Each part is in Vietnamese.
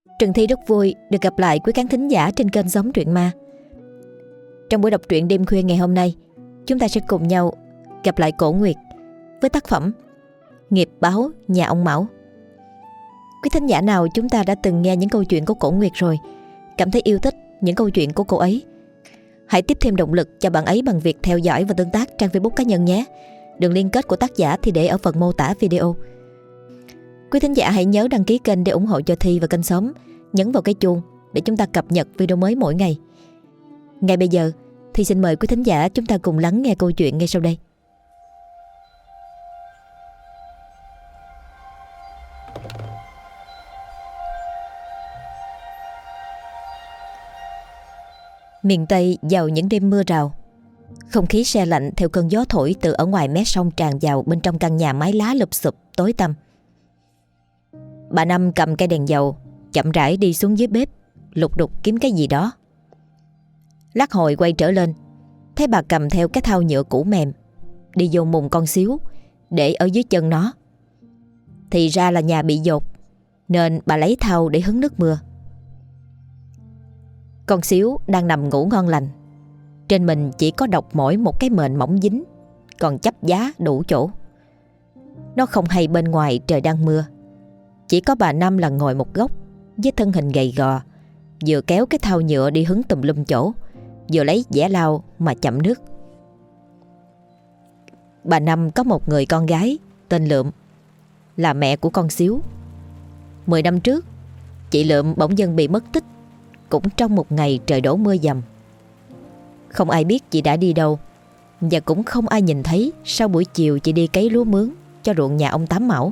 Trần Thi rất vui được gặp lại quý khán thính giả trên kênh Sống Truyện Ma. Trong buổi đọc truyện đêm khuya ngày hôm nay, chúng ta sẽ cùng nhau gặp lại Cổ Nguyệt với tác phẩm Nghiệp báo nhà ông Mão. Quý thính giả nào chúng ta đã từng nghe những câu chuyện của Cổ Nguyệt rồi, cảm thấy yêu thích những câu chuyện của cô ấy, hãy tiếp thêm động lực cho bạn ấy bằng việc theo dõi và tương tác trang Facebook cá nhân nhé. Đường liên kết của tác giả thì để ở phần mô tả video. Quý thính giả hãy nhớ đăng ký kênh để ủng hộ cho Thi và kênh Sống, nhấn vào cái chuông để chúng ta cập nhật video mới mỗi ngày. Ngay bây giờ thì xin mời quý thính giả chúng ta cùng lắng nghe câu chuyện ngay sau đây. Miền Tây vào những đêm mưa rào, không khí se lạnh theo cơn gió thổi từ ở ngoài mé sông tràn vào bên trong căn nhà mái lá lụp xụp tối tăm. Bà Năm cầm cây đèn dầu, chậm rãi đi xuống dưới bếp, lục đục kiếm cái gì đó. Lát hồi quay trở lên, thấy bà cầm theo cái thau nhựa cũ mềm, đi vô mùng con xíu để ở dưới chân nó. Thì ra là nhà bị dột, nên bà lấy thau để hứng nước mưa. Con xíu đang nằm ngủ ngon lành, trên mình chỉ có độc mỗi một cái mền mỏng dính, còn chắp giá đủ chỗ. Nó không hay bên ngoài trời đang mưa, chỉ có bà Năm là ngồi một góc với thân hình gầy gò, vừa kéo cái thau nhựa đi hứng tùm lum chỗ, vừa lấy dẻ lau mà chậm nước. Bà Năm có một người con gái tên Lượm, là mẹ của con xíu. 10 năm trước, chị Lượm bỗng dưng bị mất tích, cũng trong một ngày trời đổ mưa dầm. Không ai biết chị đã đi đâu, và cũng không ai nhìn thấy sau buổi chiều chị đi cấy lúa mướn cho ruộng nhà ông Tám Mão.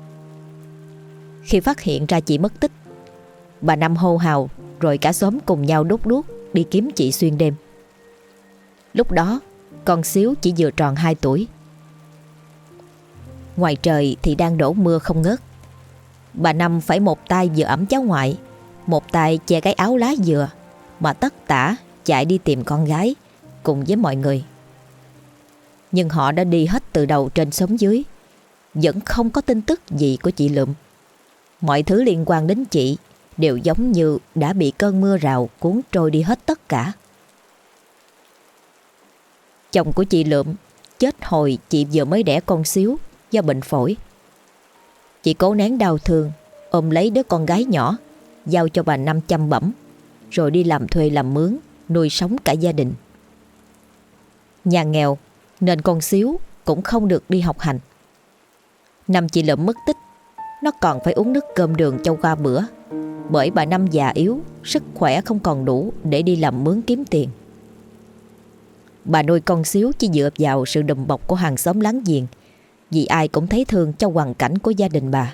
Khi phát hiện ra chị mất tích, bà Năm hô hào rồi cả xóm cùng nhau đốt đuốc đi kiếm chị xuyên đêm. Lúc đó con xíu chỉ vừa tròn 2 tuổi. Ngoài trời thì đang đổ mưa không ngớt. Bà Năm phải một tay vừa ẵm cháu ngoại, một tay che cái áo lá dừa mà tất tả chạy đi tìm con gái cùng với mọi người. Nhưng họ đã đi hết từ đầu trên xóm dưới, vẫn không có tin tức gì của chị Lượm. Mọi thứ liên quan đến chị đều giống như đã bị cơn mưa rào cuốn trôi đi hết tất cả. Chồng của chị Lượm chết hồi chị vừa mới đẻ con xíu do bệnh phổi. Chị cố nén đau thương, ôm lấy đứa con gái nhỏ, giao cho bà Năm chăm bẵm, rồi đi làm thuê làm mướn, nuôi sống cả gia đình. Nhà nghèo nên con xíu cũng không được đi học hành. Năm chị Lượm mất tích, nó còn phải uống nước cơm đường cho qua bữa, bởi bà Năm già yếu, sức khỏe không còn đủ để đi làm mướn kiếm tiền. Bà nuôi con xíu chỉ dựa vào sự đùm bọc của hàng xóm láng giềng, vì ai cũng thấy thương cho hoàn cảnh của gia đình bà.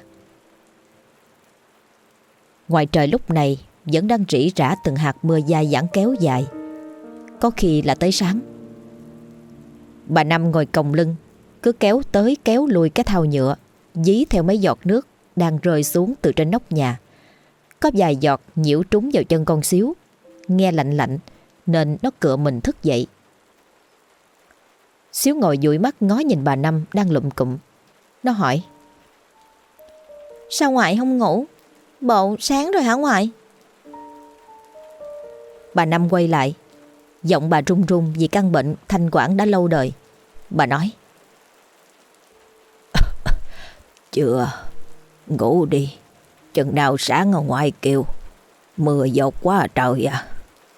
Ngoài trời lúc này vẫn đang rỉ rả từng hạt mưa dai dẳng kéo dài, có khi là tới sáng. Bà Năm ngồi còng lưng, cứ kéo tới kéo lui cái thau nhựa, dí theo mấy giọt nước đang rơi xuống từ trên nóc nhà. Có vài giọt nhiễu trúng vào chân con xíu, nghe lạnh lạnh nên nó cựa mình thức dậy. Xíu ngồi dụi mắt ngó nhìn bà Năm đang lụm cụm. Nó hỏi: "Sao ngoại không ngủ? Bộ sáng rồi hả ngoại?" Bà Năm quay lại, giọng bà run run vì căn bệnh thanh quản đã lâu đời. Bà nói: "Chưa, ngủ đi, chừng nào sáng ở ngoài kêu, mưa dột quá trời à."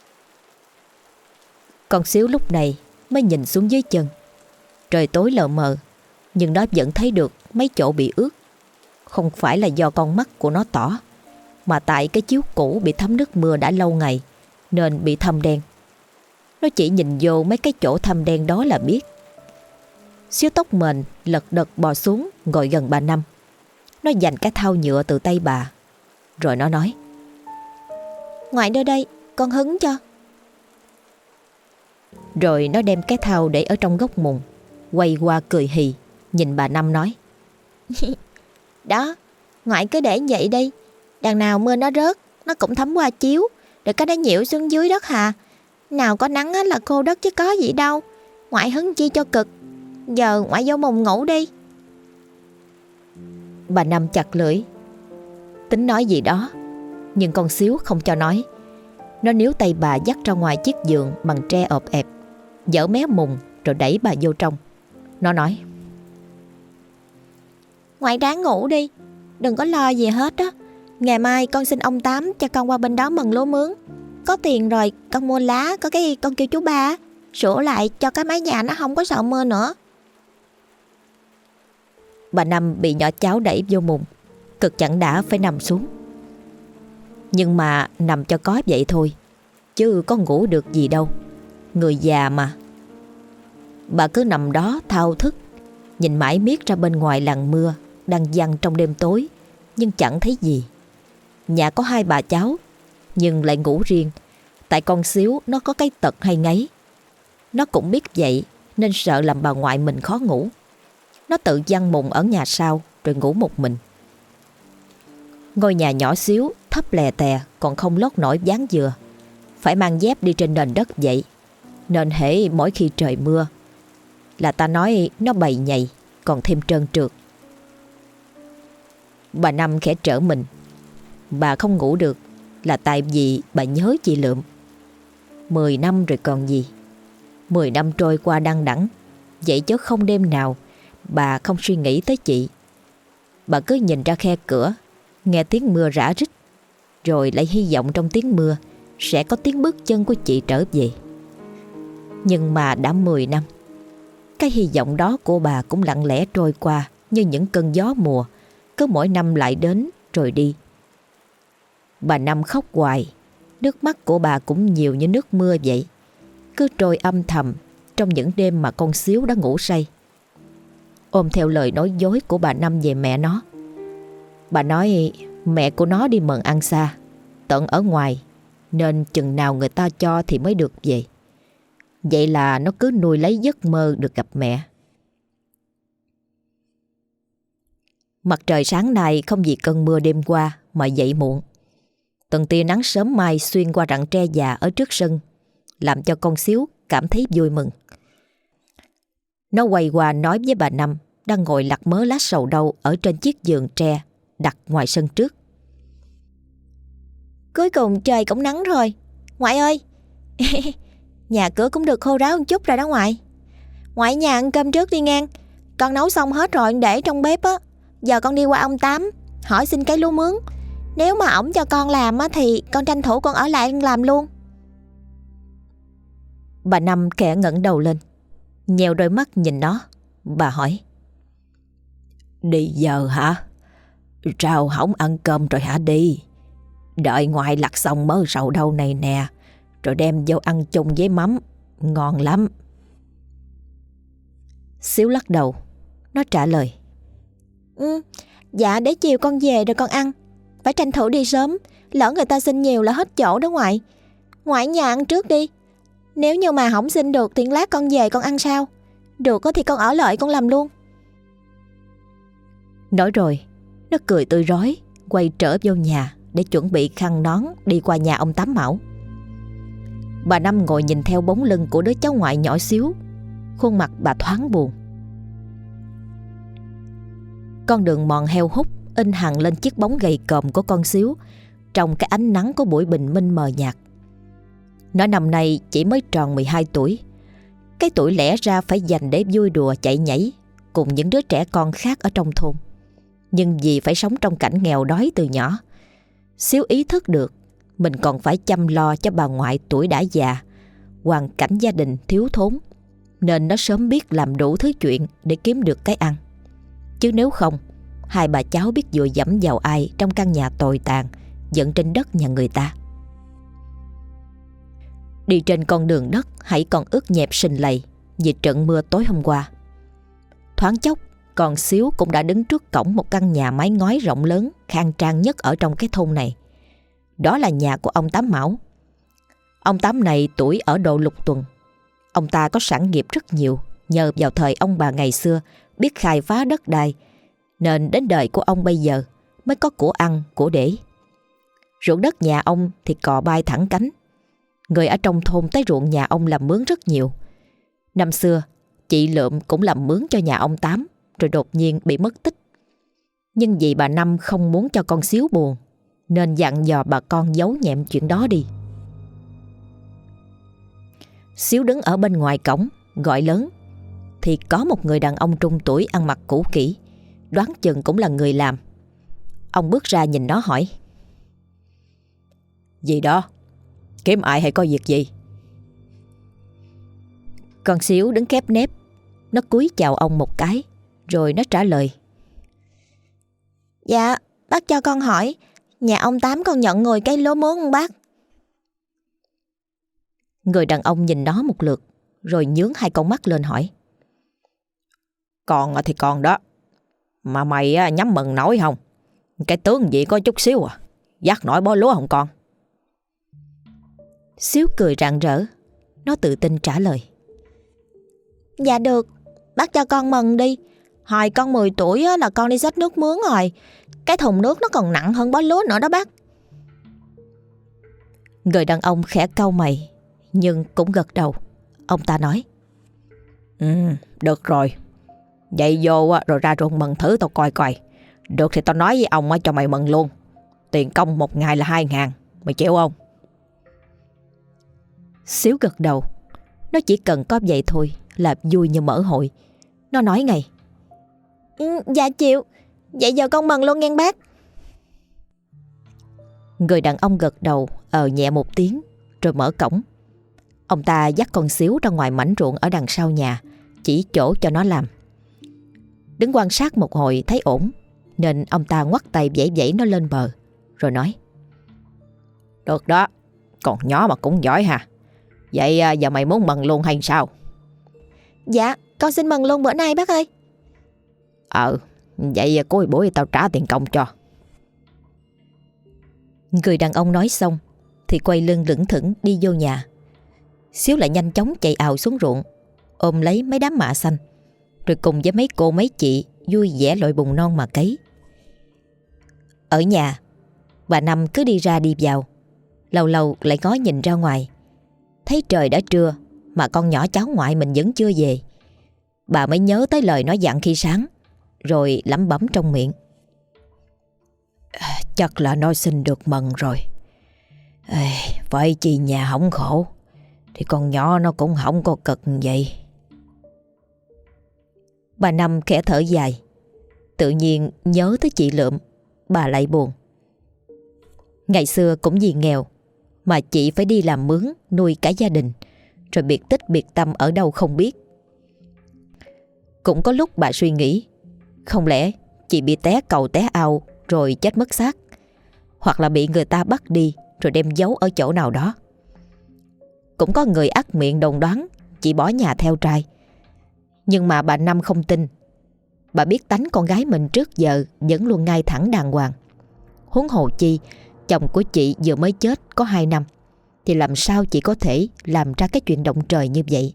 Con xíu lúc này mới nhìn xuống dưới chân. Trời tối lờ mờ, nhưng nó vẫn thấy được mấy chỗ bị ướt. Không phải là do con mắt của nó tỏ, mà tại cái chiếu cũ bị thấm nước mưa đã lâu ngày nên bị thâm đen. Nó chỉ nhìn vô mấy cái chỗ thâm đen đó là biết. Xíu tóc mền lật đật bò xuống ngồi gần bà Năm. Nó giành cái thau nhựa từ tay bà, rồi nó nói: "Ngoại đưa đây, con hứng cho." Rồi nó đem cái thau để ở trong góc mùng, quay qua cười hì, nhìn bà Năm nói: "Đó, ngoại cứ để vậy đi, đằng nào mưa nó rớt, nó cũng thấm qua chiếu, rồi cái đó nhiễu xuống dưới đất hà. Nào có nắng là khô đất chứ có gì đâu. Ngoại hứng chi cho cực. Giờ ngoại vô mùng ngủ đi." Bà Năm chặt lưỡi, tính nói gì đó, Nhưng con Xíu không cho nói. Nó níu tay bà dắt ra ngoài chiếc giường bằng tre ọp ẹp, dở mé mùng rồi đẩy bà vô trong. Nó nói: Ngoại ráng ngủ đi, đừng có lo gì hết á. Ngày mai con xin ông Tám cho con qua bên đó mần lúa mướn. Có tiền rồi con mua lá, có cái con kêu chú ba sửa lại cho cái mái nhà nó không có sợ mưa nữa. Bà Năm bị nhỏ cháu đẩy vô mùng, cực chẳng đã phải nằm xuống. Nhưng mà nằm cho có vậy thôi, chứ có ngủ được gì đâu, người già mà. Bà cứ nằm đó thao thức, nhìn mãi miết ra bên ngoài làn mưa đang giăng trong đêm tối, nhưng chẳng thấy gì. Nhà có hai bà cháu, nhưng lại ngủ riêng, tại con Xíu nó có cái tật hay ngáy. Nó cũng biết vậy nên sợ làm bà ngoại mình khó ngủ. Nó tự giăng mùng ở nhà sau rồi ngủ một mình. Ngôi nhà nhỏ xíu, thấp lè tè, còn không lót nổi ván dừa, phải mang dép đi trên nền đất vậy. Nên hễ mỗi khi trời mưa là ta nói nó bầy nhầy, còn thêm trơn trượt. Bà Năm khẽ trở mình. Bà không ngủ được là tại vì bà nhớ chị Lượm. 10 năm rồi còn gì. 10 năm trôi qua đăng đẵng, vậy chứ không đêm nào bà không suy nghĩ tới chị. Bà cứ nhìn ra khe cửa, nghe tiếng mưa rã rít, rồi lại hy vọng trong tiếng mưa sẽ có tiếng bước chân của chị trở về. Nhưng mà đã 10 năm, cái hy vọng đó của bà cũng lặng lẽ trôi qua như những cơn gió mùa, cứ mỗi năm lại đến rồi đi. Bà Năm khóc hoài, nước mắt của bà cũng nhiều như nước mưa vậy, cứ trôi âm thầm trong những đêm mà con Xíu đã ngủ say. Ôm theo lời nói dối của bà Năm về mẹ nó. Bà nói mẹ của nó đi mần ăn xa, tận ở ngoài, nên chừng nào người ta cho thì mới được về. Vậy là nó cứ nuôi lấy giấc mơ được gặp mẹ. Mặt trời sáng nay không vì cơn mưa đêm qua mà dậy muộn. Từng tia nắng sớm mai xuyên qua rặng tre già ở trước sân, làm cho con Xíu cảm thấy vui mừng. Nó quay qua nói với bà Năm đang ngồi lặt mớ lá sầu đâu ở trên chiếc giường tre đặt ngoài sân trước. Cuối cùng trời cũng nắng rồi. Ngoại ơi, nhà cửa cũng được khô ráo một chút rồi đó ngoại. Ngoại nhà ăn cơm trước đi ngang. Con nấu xong hết rồi để trong bếp á. Giờ con đi qua ông Tám hỏi xin cái lúa mướn. Nếu mà ổng cho con làm á thì con tranh thủ con ở lại làm luôn. Bà Năm khẽ ngẩng đầu lên, nheo đôi mắt nhìn nó. Bà hỏi: Đi giờ hả? Sao không ăn cơm rồi hả đi? Đợi ngoại lặt xong mớ sầu đâu này nè, rồi đem vô ăn chung với mắm, ngon lắm. Xíu lắc đầu. Nó trả lời: Dạ để chiều con về rồi con ăn. Phải tranh thủ đi sớm, lỡ người ta xin nhiều là hết chỗ đó ngoại. Ngoại nhà ăn trước đi. Nếu như mà không xin được thì lát con về con ăn sao? Được thì con ở lại con làm luôn. Nói rồi, nó cười tươi rói, quay trở vô nhà để chuẩn bị khăn nón đi qua nhà ông Tám Mão. Bà Năm ngồi nhìn theo bóng lưng của đứa cháu ngoại nhỏ xíu, khuôn mặt bà thoáng buồn. Con đường mòn heo hút in hằn lên chiếc bóng gầy còm của con Xíu trong cái ánh nắng của buổi bình minh mờ nhạt. Nó năm nay chỉ mới tròn 12 tuổi, cái tuổi lẽ ra phải dành để vui đùa chạy nhảy cùng những đứa trẻ con khác ở trong thôn. Nhưng vì phải sống trong cảnh nghèo đói từ nhỏ, Xíu ý thức được mình còn phải chăm lo cho bà ngoại tuổi đã già, hoàn cảnh gia đình thiếu thốn, nên nó sớm biết làm đủ thứ chuyện để kiếm được cái ăn. Chứ nếu không, hai bà cháu biết dựa dẫm vào ai trong căn nhà tồi tàn dựng trên đất nhà người ta. Đi trên con đường đất hãy còn ướt nhẹp sình lầy vì trận mưa tối hôm qua. Thoáng chốc, con Xíu cũng đã đứng trước cổng một căn nhà mái ngói rộng lớn, khang trang nhất ở trong cái thôn này. Đó là nhà của ông Tám Mão. Ông Tám này tuổi ở độ lục tuần. Ông ta có sản nghiệp rất nhiều nhờ vào thời ông bà ngày xưa biết khai phá đất đai, nên đến đời của ông bây giờ mới có của ăn, của để. Ruộng đất nhà ông thì cò bay thẳng cánh. Người ở trong thôn tới ruộng nhà ông làm mướn rất nhiều. Năm xưa, chị Lượm cũng làm mướn cho nhà ông Tám, rồi đột nhiên bị mất tích. Nhưng vì bà Năm không muốn cho con Xíu buồn, nên dặn dò bà con giấu nhẹm chuyện đó đi. Xíu đứng ở bên ngoài cổng gọi lớn thì có một người đàn ông trung tuổi ăn mặc cũ kỹ, đoán chừng cũng là người làm. Ông bước ra nhìn nó hỏi: "Gì đó? Kiếm ai hay có việc gì?" Con Xíu đứng khép nép, nó cúi chào ông một cái, rồi nó trả lời: Dạ, bác cho con hỏi, nhà ông Tám còn nhận người cây lúa mướn không bác? Người đàn ông nhìn nó một lượt, rồi nhướng hai con mắt lên hỏi: "Còn thì còn đó, mà mày nhắm mừng nổi không? Cái tướng gì có chút xíu dắt nổi bó lúa không con?" Xíu cười rạng rỡ, nó tự tin trả lời: Dạ được, bác cho con mừng đi. Hồi con 10 tuổi là con đi xách nước mướn rồi. Cái thùng nước nó còn nặng hơn bó lúa nữa đó bác. Người đàn ông khẽ cau mày, nhưng cũng gật đầu. Ông ta nói: Được rồi, vậy vô rồi ra ruộng mừng thử tao coi coi. Được thì tao nói với ông cho mày mừng luôn. Tiền công một ngày là 2.000, mày chịu không? Xíu gật đầu. Nó chỉ cần có vậy thôi là vui như mở hội. Nó nói ngay: Dạ chịu. Vậy giờ con mừng luôn nghe bác. Người đàn ông gật đầu nhẹ một tiếng, rồi mở cổng. Ông ta dắt con Xíu ra ngoài mảnh ruộng ở đằng sau nhà, chỉ chỗ cho nó làm. Đứng quan sát một hồi thấy ổn, nên ông ta ngoắt tay vẫy vẫy nó lên bờ, rồi nói: Được đó, còn nhỏ mà cũng giỏi ha. Vậy giờ mày muốn mừng luôn hay sao? Dạ, con xin mừng luôn bữa nay bác ơi. Vậy cuối buổi tao trả tiền công cho. Người đàn ông nói xong thì quay lưng lững thững đi vô nhà. Xíu lại nhanh chóng chạy ào xuống ruộng, ôm lấy mấy đám mạ xanh, rồi cùng với mấy cô mấy chị vui vẻ lội bùn non mà cấy. Ở nhà, bà Năm cứ đi ra đi vào, lâu lâu lại ngó nhìn ra ngoài. Thấy trời đã trưa mà con nhỏ cháu ngoại mình vẫn chưa về. Bà mới nhớ tới lời nó dặn khi sáng, rồi lẩm bẩm trong miệng: Chắc là nó xin được mần rồi. Vậy chi nhà không khổ thì con nhỏ nó cũng không có cực vậy. Bà Năm khẽ thở dài. Tự nhiên nhớ tới chị Lượm, bà lại buồn. Ngày xưa cũng vì nghèo mà chị phải đi làm mướn nuôi cả gia đình, rồi biệt tích biệt tâm ở đâu không biết. Cũng có lúc bà suy nghĩ, không lẽ chị bị té cầu té ao rồi chết mất xác, hoặc là bị người ta bắt đi rồi đem giấu ở chỗ nào đó. Cũng có người ắt miệng đồn đoán chị bỏ nhà theo trai. Nhưng mà bà Năm không tin. Bà biết tánh con gái mình trước giờ vẫn luôn ngay thẳng đàng hoàng. Huống hồ chi chồng của chị vừa mới chết có 2 năm, thì làm sao chị có thể làm ra cái chuyện động trời như vậy.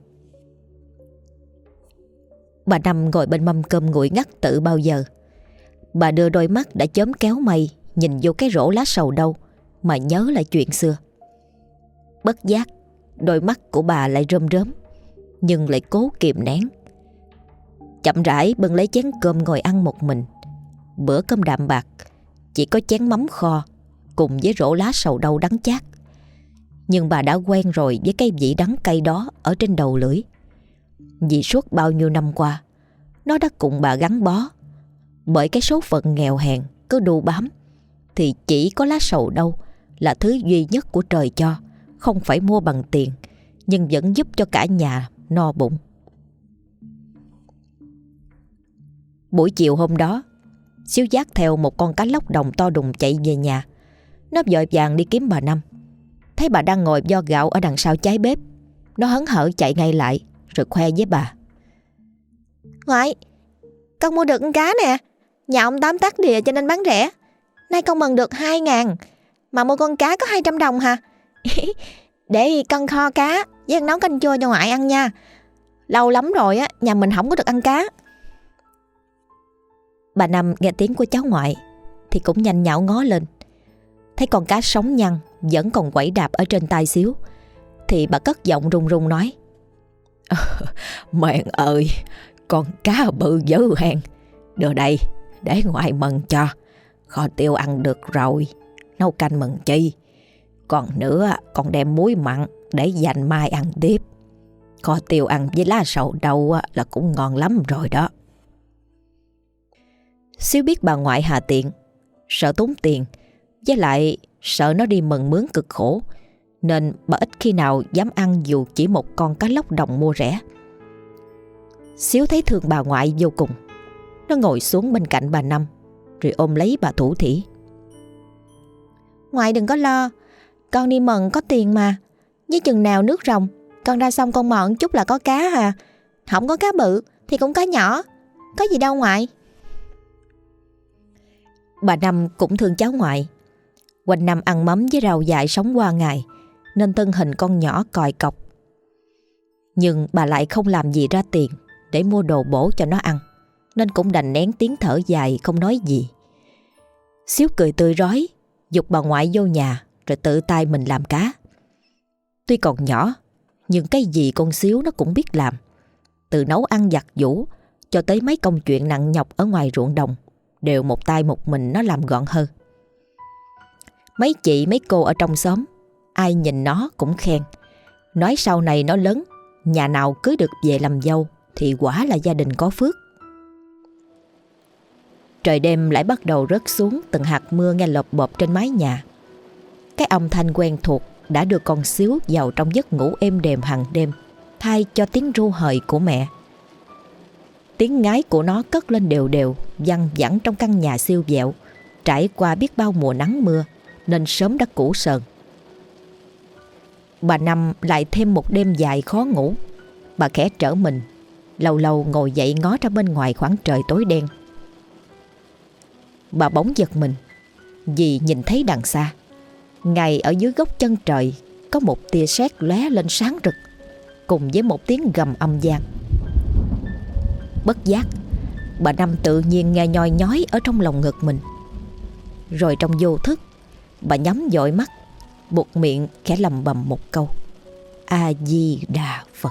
Bà Năm ngồi bên mâm cơm nguội ngắt tự bao giờ. Bà đưa đôi mắt đã chớm kéo mây nhìn vô cái rổ lá sầu đâu mà nhớ lại chuyện xưa. Bất giác đôi mắt của bà lại rơm rớm, nhưng lại cố kìm nén. Chậm rãi bưng lấy chén cơm ngồi ăn một mình. Bữa cơm đạm bạc, chỉ có chén mắm kho cùng với rổ lá sầu đâu đắng chát. Nhưng bà đã quen rồi với cái vị đắng cay đó ở trên đầu lưỡi. Vì suốt bao nhiêu năm qua, nó đã cùng bà gắn bó. Bởi cái số phận nghèo hèn cứ đu bám, thì chỉ có lá sầu đâu là thứ duy nhất của trời cho, không phải mua bằng tiền, nhưng vẫn giúp cho cả nhà no bụng. Buổi chiều hôm đó, Xíu dắt theo một con cá lóc đồng to đùng chạy về nhà. Nó vội vàng đi kiếm bà Năm. Thấy bà đang ngồi vo gạo ở đằng sau trái bếp, nó hớn hở chạy ngay lại rồi khoe với bà: Ngoại, con mua được con cá nè. Nhà ông Tám tắc đìa cho nên bán rẻ. Nay con mần được 2.000, mà mua con cá có 200 đồng hả? Để con kho cá với nấu canh chua cho ngoại ăn nha. Lâu lắm rồi nhà mình không có được ăn cá. Bà Năm nghe tiếng của cháu ngoại thì cũng nhanh nhảu ngó lên. Thấy con cá sống nhăn vẫn còn quẩy đạp ở trên tay Xíu, thì bà cất giọng run run nói: Mẹ ơi, con cá bự dữ hen. Đưa đây để ngoại mần cho. Kho tiêu ăn được rồi. Nấu canh mừng chi. Còn nữa con đem muối mặn để dành mai ăn tiếp. Kho tiêu ăn với lá sầu đâu là cũng ngon lắm rồi đó. Xíu biết bà ngoại hà tiện, sợ tốn tiền, với lại sợ nó đi mần mướn cực khổ, nên bà ít khi nào dám ăn dù chỉ một con cá lóc đồng mua rẻ. Xíu thấy thương bà ngoại vô cùng. Nó ngồi xuống bên cạnh bà Năm rồi ôm lấy bà thủ thỉ. Ngoại đừng có lo, con đi mần có tiền mà. Với chừng nào nước rồng, con ra sông con mò một chút là có cá à. Không có cá bự thì cũng cá nhỏ, có gì đâu ngoại. Bà Năm cũng thương cháu ngoại. Quanh năm ăn mắm với rau dại sống qua ngày, nên thân hình con nhỏ còi cọc. Nhưng bà lại không làm gì ra tiền để mua đồ bổ cho nó ăn, nên cũng đành nén tiếng thở dài không nói gì. Xíu cười tươi rói, giục bà ngoại vô nhà rồi tự tay mình làm cá. Tuy còn nhỏ, nhưng cái gì con Xíu nó cũng biết làm. Từ nấu ăn giặt giũ cho tới mấy công chuyện nặng nhọc ở ngoài ruộng đồng, đều một tay một mình nó làm gọn hơn. Mấy chị mấy cô ở trong xóm, ai nhìn nó cũng khen, nói sau này nó lớn, nhà nào cưới được về làm dâu thì quả là gia đình có phước. Trời đêm lại bắt đầu rớt xuống từng hạt mưa nghe lộp bộp trên mái nhà. Cái âm thanh quen thuộc đã đưa con Xíu vào trong giấc ngủ êm đềm hàng đêm, thay cho tiếng ru hời của mẹ. Tiếng ngái của nó cất lên đều đều, văng vẳng trong căn nhà siêu vẹo, trải qua biết bao mùa nắng mưa, nên sớm đã cũ sờn. Bà Năm lại thêm một đêm dài khó ngủ. Bà khẽ trở mình, lâu lâu ngồi dậy ngó ra bên ngoài khoảng trời tối đen. Bà bỗng giật mình vì nhìn thấy đằng xa, ngay ở dưới gốc chân trời, có một tia sét lóe lên sáng rực, cùng với một tiếng gầm âm vang. Bất giác, bà Năm tự nhiên nghe nhoi nhói ở trong lòng ngực mình. Rồi trong vô thức, bà nhắm dội mắt, buột miệng khẽ lầm bầm một câu: A Di Đà Phật.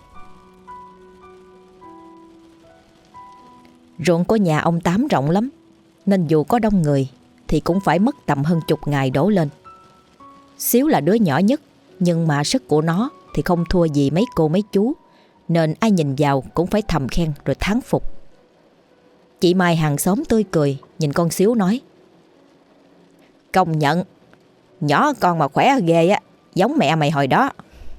Ruộng của nhà ông Tám rộng lắm, nên dù có đông người thì cũng phải mất tầm hơn chục ngày đổ lên. Xíu là đứa nhỏ nhất, nhưng mà sức của nó thì không thua gì mấy cô mấy chú, nên ai nhìn vào cũng phải thầm khen rồi thán phục. Chị Mai hàng xóm tươi cười nhìn con Xíu nói: Công nhận, nhỏ con mà khỏe ghê á, giống mẹ mày hồi đó.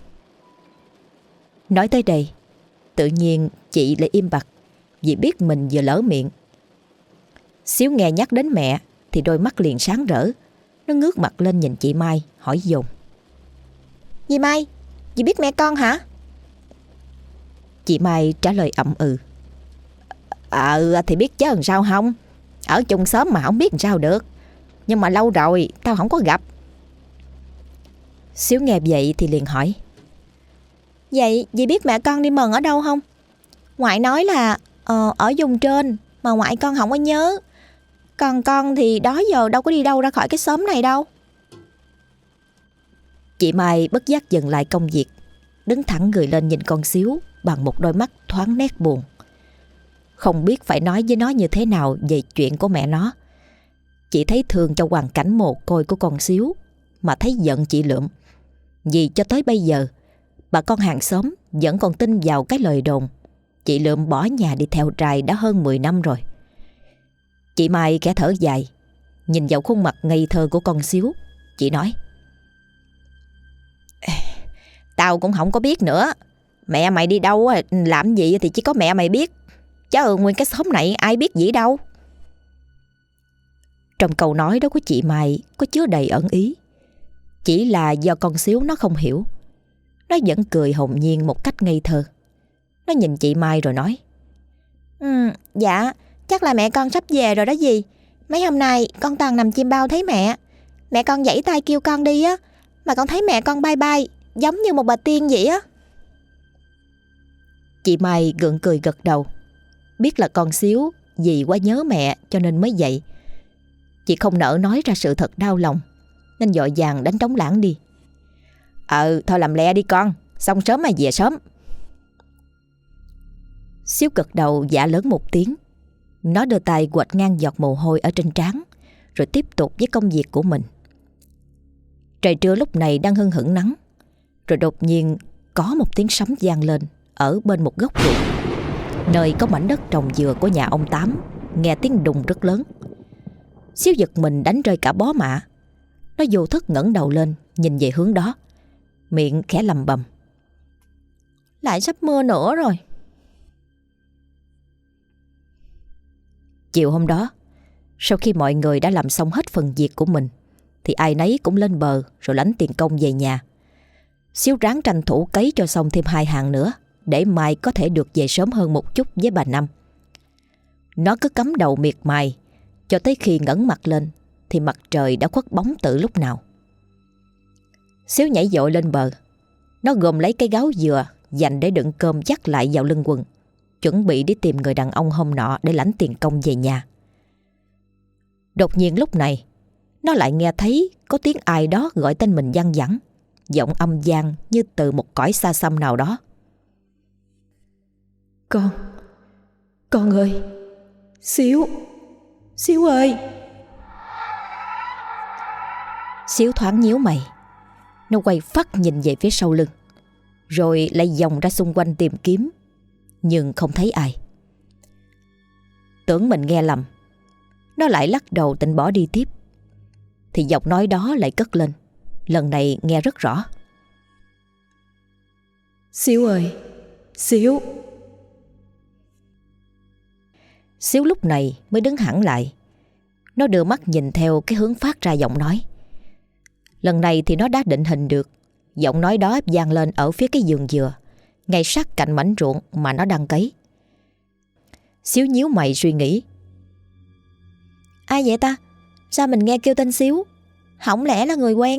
Nói tới đây, tự nhiên chị lại im bặt vì biết mình vừa lỡ miệng. Xíu nghe nhắc đến mẹ thì đôi mắt liền sáng rỡ. Nó ngước mặt lên nhìn chị Mai hỏi dồn: Dì Mai, dì biết mẹ con hả? Chị Mai trả lời ậm ừ: Thì biết chứ làm sao không. Ở chung xóm mà không biết làm sao được. Nhưng mà lâu rồi tao không có gặp. Xíu nghe vậy thì liền hỏi: Vậy dì biết mẹ con đi mần ở đâu không? Ngoại nói là ở vùng trên, mà ngoại con không có nhớ. Còn con thì đó giờ đâu có đi đâu ra khỏi cái xóm này đâu. Chị Mai bất giác dừng lại công việc, đứng thẳng người lên nhìn con Xíu bằng một đôi mắt thoáng nét buồn. Không biết phải nói với nó như thế nào về chuyện của mẹ nó. Chị thấy thương cho hoàn cảnh mồ côi của con Xíu, mà thấy giận chị Lượm. Vì cho tới bây giờ, bà con hàng xóm vẫn còn tin vào cái lời đồn chị Lượm bỏ nhà đi theo trai đã hơn 10 năm rồi. Chị Mai khẽ thở dài, nhìn vào khuôn mặt ngây thơ của con Xíu. Chị nói: Tao cũng không có biết nữa. Mẹ mày đi đâu làm gì thì chỉ có mẹ mày biết, chứ nguyên cái xóm này ai biết gì đâu. Trong câu nói đó của chị Mai có chứa đầy ẩn ý. Chỉ là do con Xíu nó không hiểu. Nó vẫn cười hồn nhiên một cách ngây thơ. Nó nhìn chị Mai rồi nói: Dạ, chắc là mẹ con sắp về rồi đó dì. Mấy hôm nay con toàn nằm chim bao thấy mẹ. Mẹ con vẫy tay kêu con đi á, mà con thấy mẹ con bay bay, giống như một bà tiên vậy á. Chị Mai gượng cười gật đầu. Biết là con Xíu vì quá nhớ mẹ cho nên mới vậy. Chị không nỡ nói ra sự thật đau lòng, nên vội vàng đánh trống lảng đi: Thôi làm lẹ đi con, xong sớm mà về sớm. Xíu gật đầu dạ lớn một tiếng. Nó đưa tay quệt ngang giọt mồ hôi ở trên trán, rồi tiếp tục với công việc của mình. Trời trưa lúc này đang hưng hửng nắng. Rồi đột nhiên có một tiếng sấm vang lên ở bên một góc ruộng, nơi có mảnh đất trồng dừa của nhà ông Tám. Nghe tiếng đùng rất lớn. Xíu giật mình đánh rơi cả bó mạ. Nó vô thức ngẩng đầu lên nhìn về hướng đó, miệng khẽ lầm bầm: Lại sắp mưa nữa rồi. Chiều hôm đó, sau khi mọi người đã làm xong hết phần việc của mình, thì ai nấy cũng lên bờ rồi lãnh tiền công về nhà. Xíu ráng tranh thủ cấy cho xong thêm 2 hàng nữa, để mai có thể được về sớm hơn một chút với bà Năm. Nó cứ cắm đầu miệt mài cho tới khi ngẩng mặt lên thì mặt trời đã khuất bóng từ lúc nào. Xíu nhảy dội lên bờ. Nó gồm lấy cái gáo dừa dành để đựng cơm dắt lại vào lưng quần, chuẩn bị đi tìm người đàn ông hôm nọ để lãnh tiền công về nhà. Đột nhiên lúc này, nó lại nghe thấy có tiếng ai đó gọi tên mình văng vẳng, giọng âm vang như từ một cõi xa xăm nào đó. Con ơi, Xíu ơi. Xíu thoáng nhíu mày. Nó quay phắt nhìn về phía sau lưng, rồi lại vòng ra xung quanh tìm kiếm, nhưng không thấy ai. Tưởng mình nghe lầm, nó lại lắc đầu định bỏ đi tiếp, thì giọng nói đó lại cất lên, lần này nghe rất rõ. Xíu ơi, Xíu. Xíu lúc này mới đứng hẳn lại. Nó đưa mắt nhìn theo cái hướng phát ra giọng nói. Lần này thì nó đã định hình được giọng nói đó vang lên ở phía cái vườn dừa, ngay sát cạnh mảnh ruộng mà nó đang cấy. Xíu nhíu mày suy nghĩ. Ai vậy ta? Sao mình nghe kêu tên Xíu? Hổng lẽ là người quen?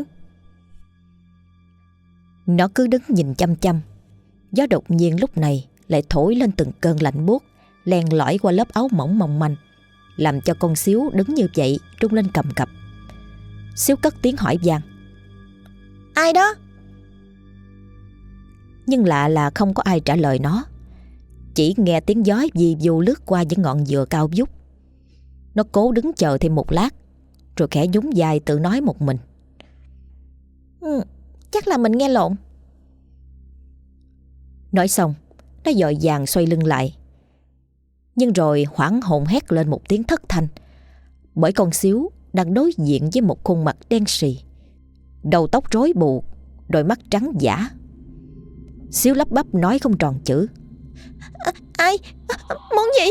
Nó cứ đứng nhìn chăm chăm. Gió đột nhiên lúc này lại thổi lên từng cơn lạnh buốt, len lỏi qua lớp áo mỏng mong manh, làm cho con Xíu đứng như vậy rung lên cầm cập. Xíu cất tiếng hỏi vang: Ai đó? Nhưng lạ là không có ai trả lời nó. Chỉ nghe tiếng gió vi vu lướt qua những ngọn dừa cao vút. Nó cố đứng chờ thêm một lát, rồi khẽ nhún vai tự nói một mình: Chắc là mình nghe lộn. Nói xong, nó vội vàng xoay lưng lại. Nhưng rồi hoảng hồn hét lên một tiếng thất thanh, bởi con Xíu đang đối diện với một khuôn mặt đen sì, đầu tóc rối bù, đôi mắt trắng dã. Xíu lắp bắp nói không tròn chữ: Ai? Muốn gì?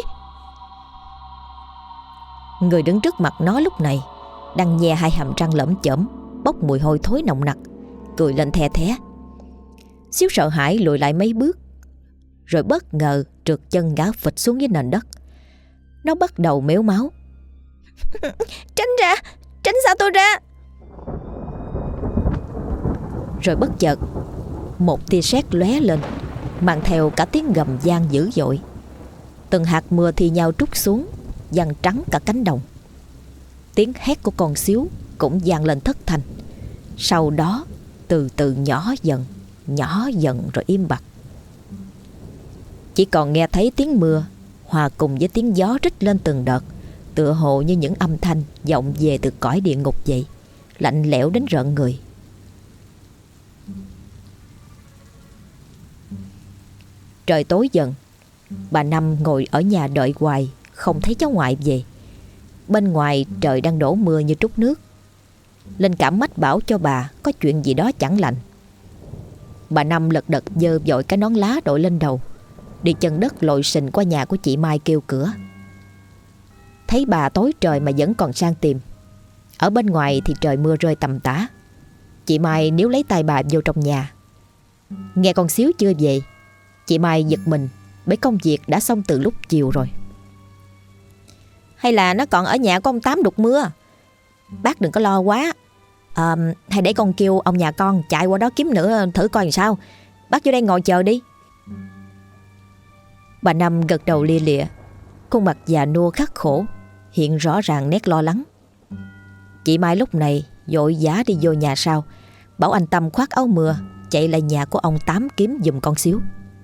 Người đứng trước mặt nó lúc này đang nhe hai hàm răng lởm chởm, bốc mùi hôi thối nồng nặc, cười lên the thé. Xíu sợ hãi lùi lại mấy bước, rồi bất ngờ trượt chân ngã phịch xuống dưới nền đất. Nó bắt đầu mếu máu. Tránh ra! Tránh xa tôi ra! Rồi bất chợt, một tia sét lóe lên, mang theo cả tiếng gầm vang dữ dội. Từng hạt mưa thi nhau trút xuống, văng trắng cả cánh đồng. Tiếng hét của con Xíu cũng vang lên thất thanh, sau đó từ từ nhỏ dần rồi im bặt. Chỉ còn nghe thấy tiếng mưa hòa cùng với tiếng gió rít lên từng đợt, tựa hồ như những âm thanh vọng về từ cõi địa ngục vậy, lạnh lẽo đến rợn người. Trời tối dần. Bà Năm ngồi ở nhà đợi hoài, không thấy cháu ngoại về. Bên ngoài trời đang đổ mưa như trút nước. Linh cảm mách bảo cho bà có chuyện gì đó chẳng lành. Bà Năm lật đật dơ vội cái nón lá đội lên đầu, đi chân đất lội sình qua nhà của chị Mai kêu cửa. Thấy bà tối trời mà vẫn còn sang tìm. Ở bên ngoài thì trời mưa rơi tầm tã. Chị Mai níu lấy tay bà vô trong nhà. Nghe con Xíu chưa về, chị Mai giật mình, bởi công việc đã xong từ lúc chiều rồi. Hay là nó còn ở nhà của ông Tám đục mưa? Bác đừng có lo quá. Hay để con kêu ông nhà con chạy qua đó kiếm nữa thử coi làm sao. Bác vô đây ngồi chờ đi. Bà Năm gật đầu lia lịa, khuôn mặt già nua khắc khổ, hiện rõ ràng nét lo lắng. Chị Mai lúc này vội vã đi vô nhà sau, bảo anh Tâm khoác áo mưa chạy lại nhà của ông Tám kiếm giùm con Xíu.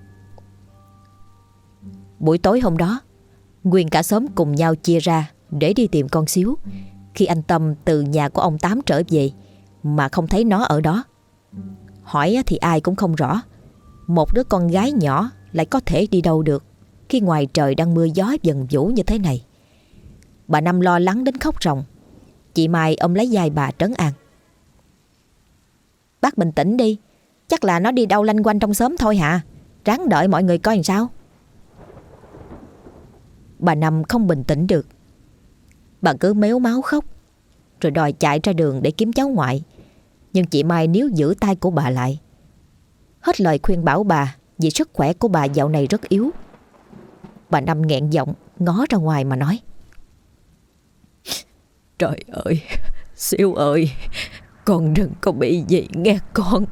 Buổi tối hôm đó, nguyên cả xóm cùng nhau chia ra để đi tìm con Xíu. Khi anh Tâm từ nhà của ông Tám trở về, mà không thấy nó ở đó. Hỏi thì ai cũng không rõ một đứa con gái nhỏ lại có thể đi đâu được khi ngoài trời đang mưa gió dần vũ như thế này. Bà Năm lo lắng đến khóc ròng. Chị Mai ôm lấy vai bà trấn an. Bác bình tĩnh đi, chắc là nó đi đâu lanh quanh trong xóm thôi hả. Ráng đợi mọi người coi làm sao. Bà Năm không bình tĩnh được. Bà cứ mếu máo khóc, rồi đòi chạy ra đường để kiếm cháu ngoại. Nhưng chị Mai níu giữ tay của bà lại. Hết lời khuyên bảo bà vì sức khỏe của bà dạo này rất yếu. Bà Năm nghẹn giọng ngó ra ngoài mà nói. Trời ơi, Xíu ơi, con đừng có bị gì nghe con.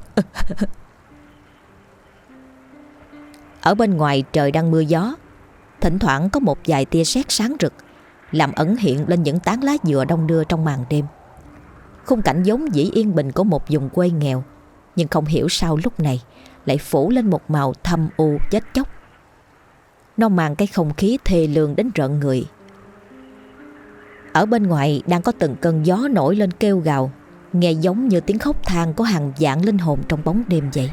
Ở bên ngoài trời đang mưa gió. Thỉnh thoảng có một vài tia sét sáng rực làm ẩn hiện lên những tán lá dừa đông đưa trong màn đêm. Khung cảnh vốn dĩ yên bình của một vùng quê nghèo, nhưng không hiểu sao lúc này lại phủ lên một màu thâm u chết chóc. Nó mang cái không khí thê lương đến rợn người. Ở bên ngoài đang có từng cơn gió nổi lên kêu gào, nghe giống như tiếng khóc than của hàng vạn linh hồn trong bóng đêm vậy.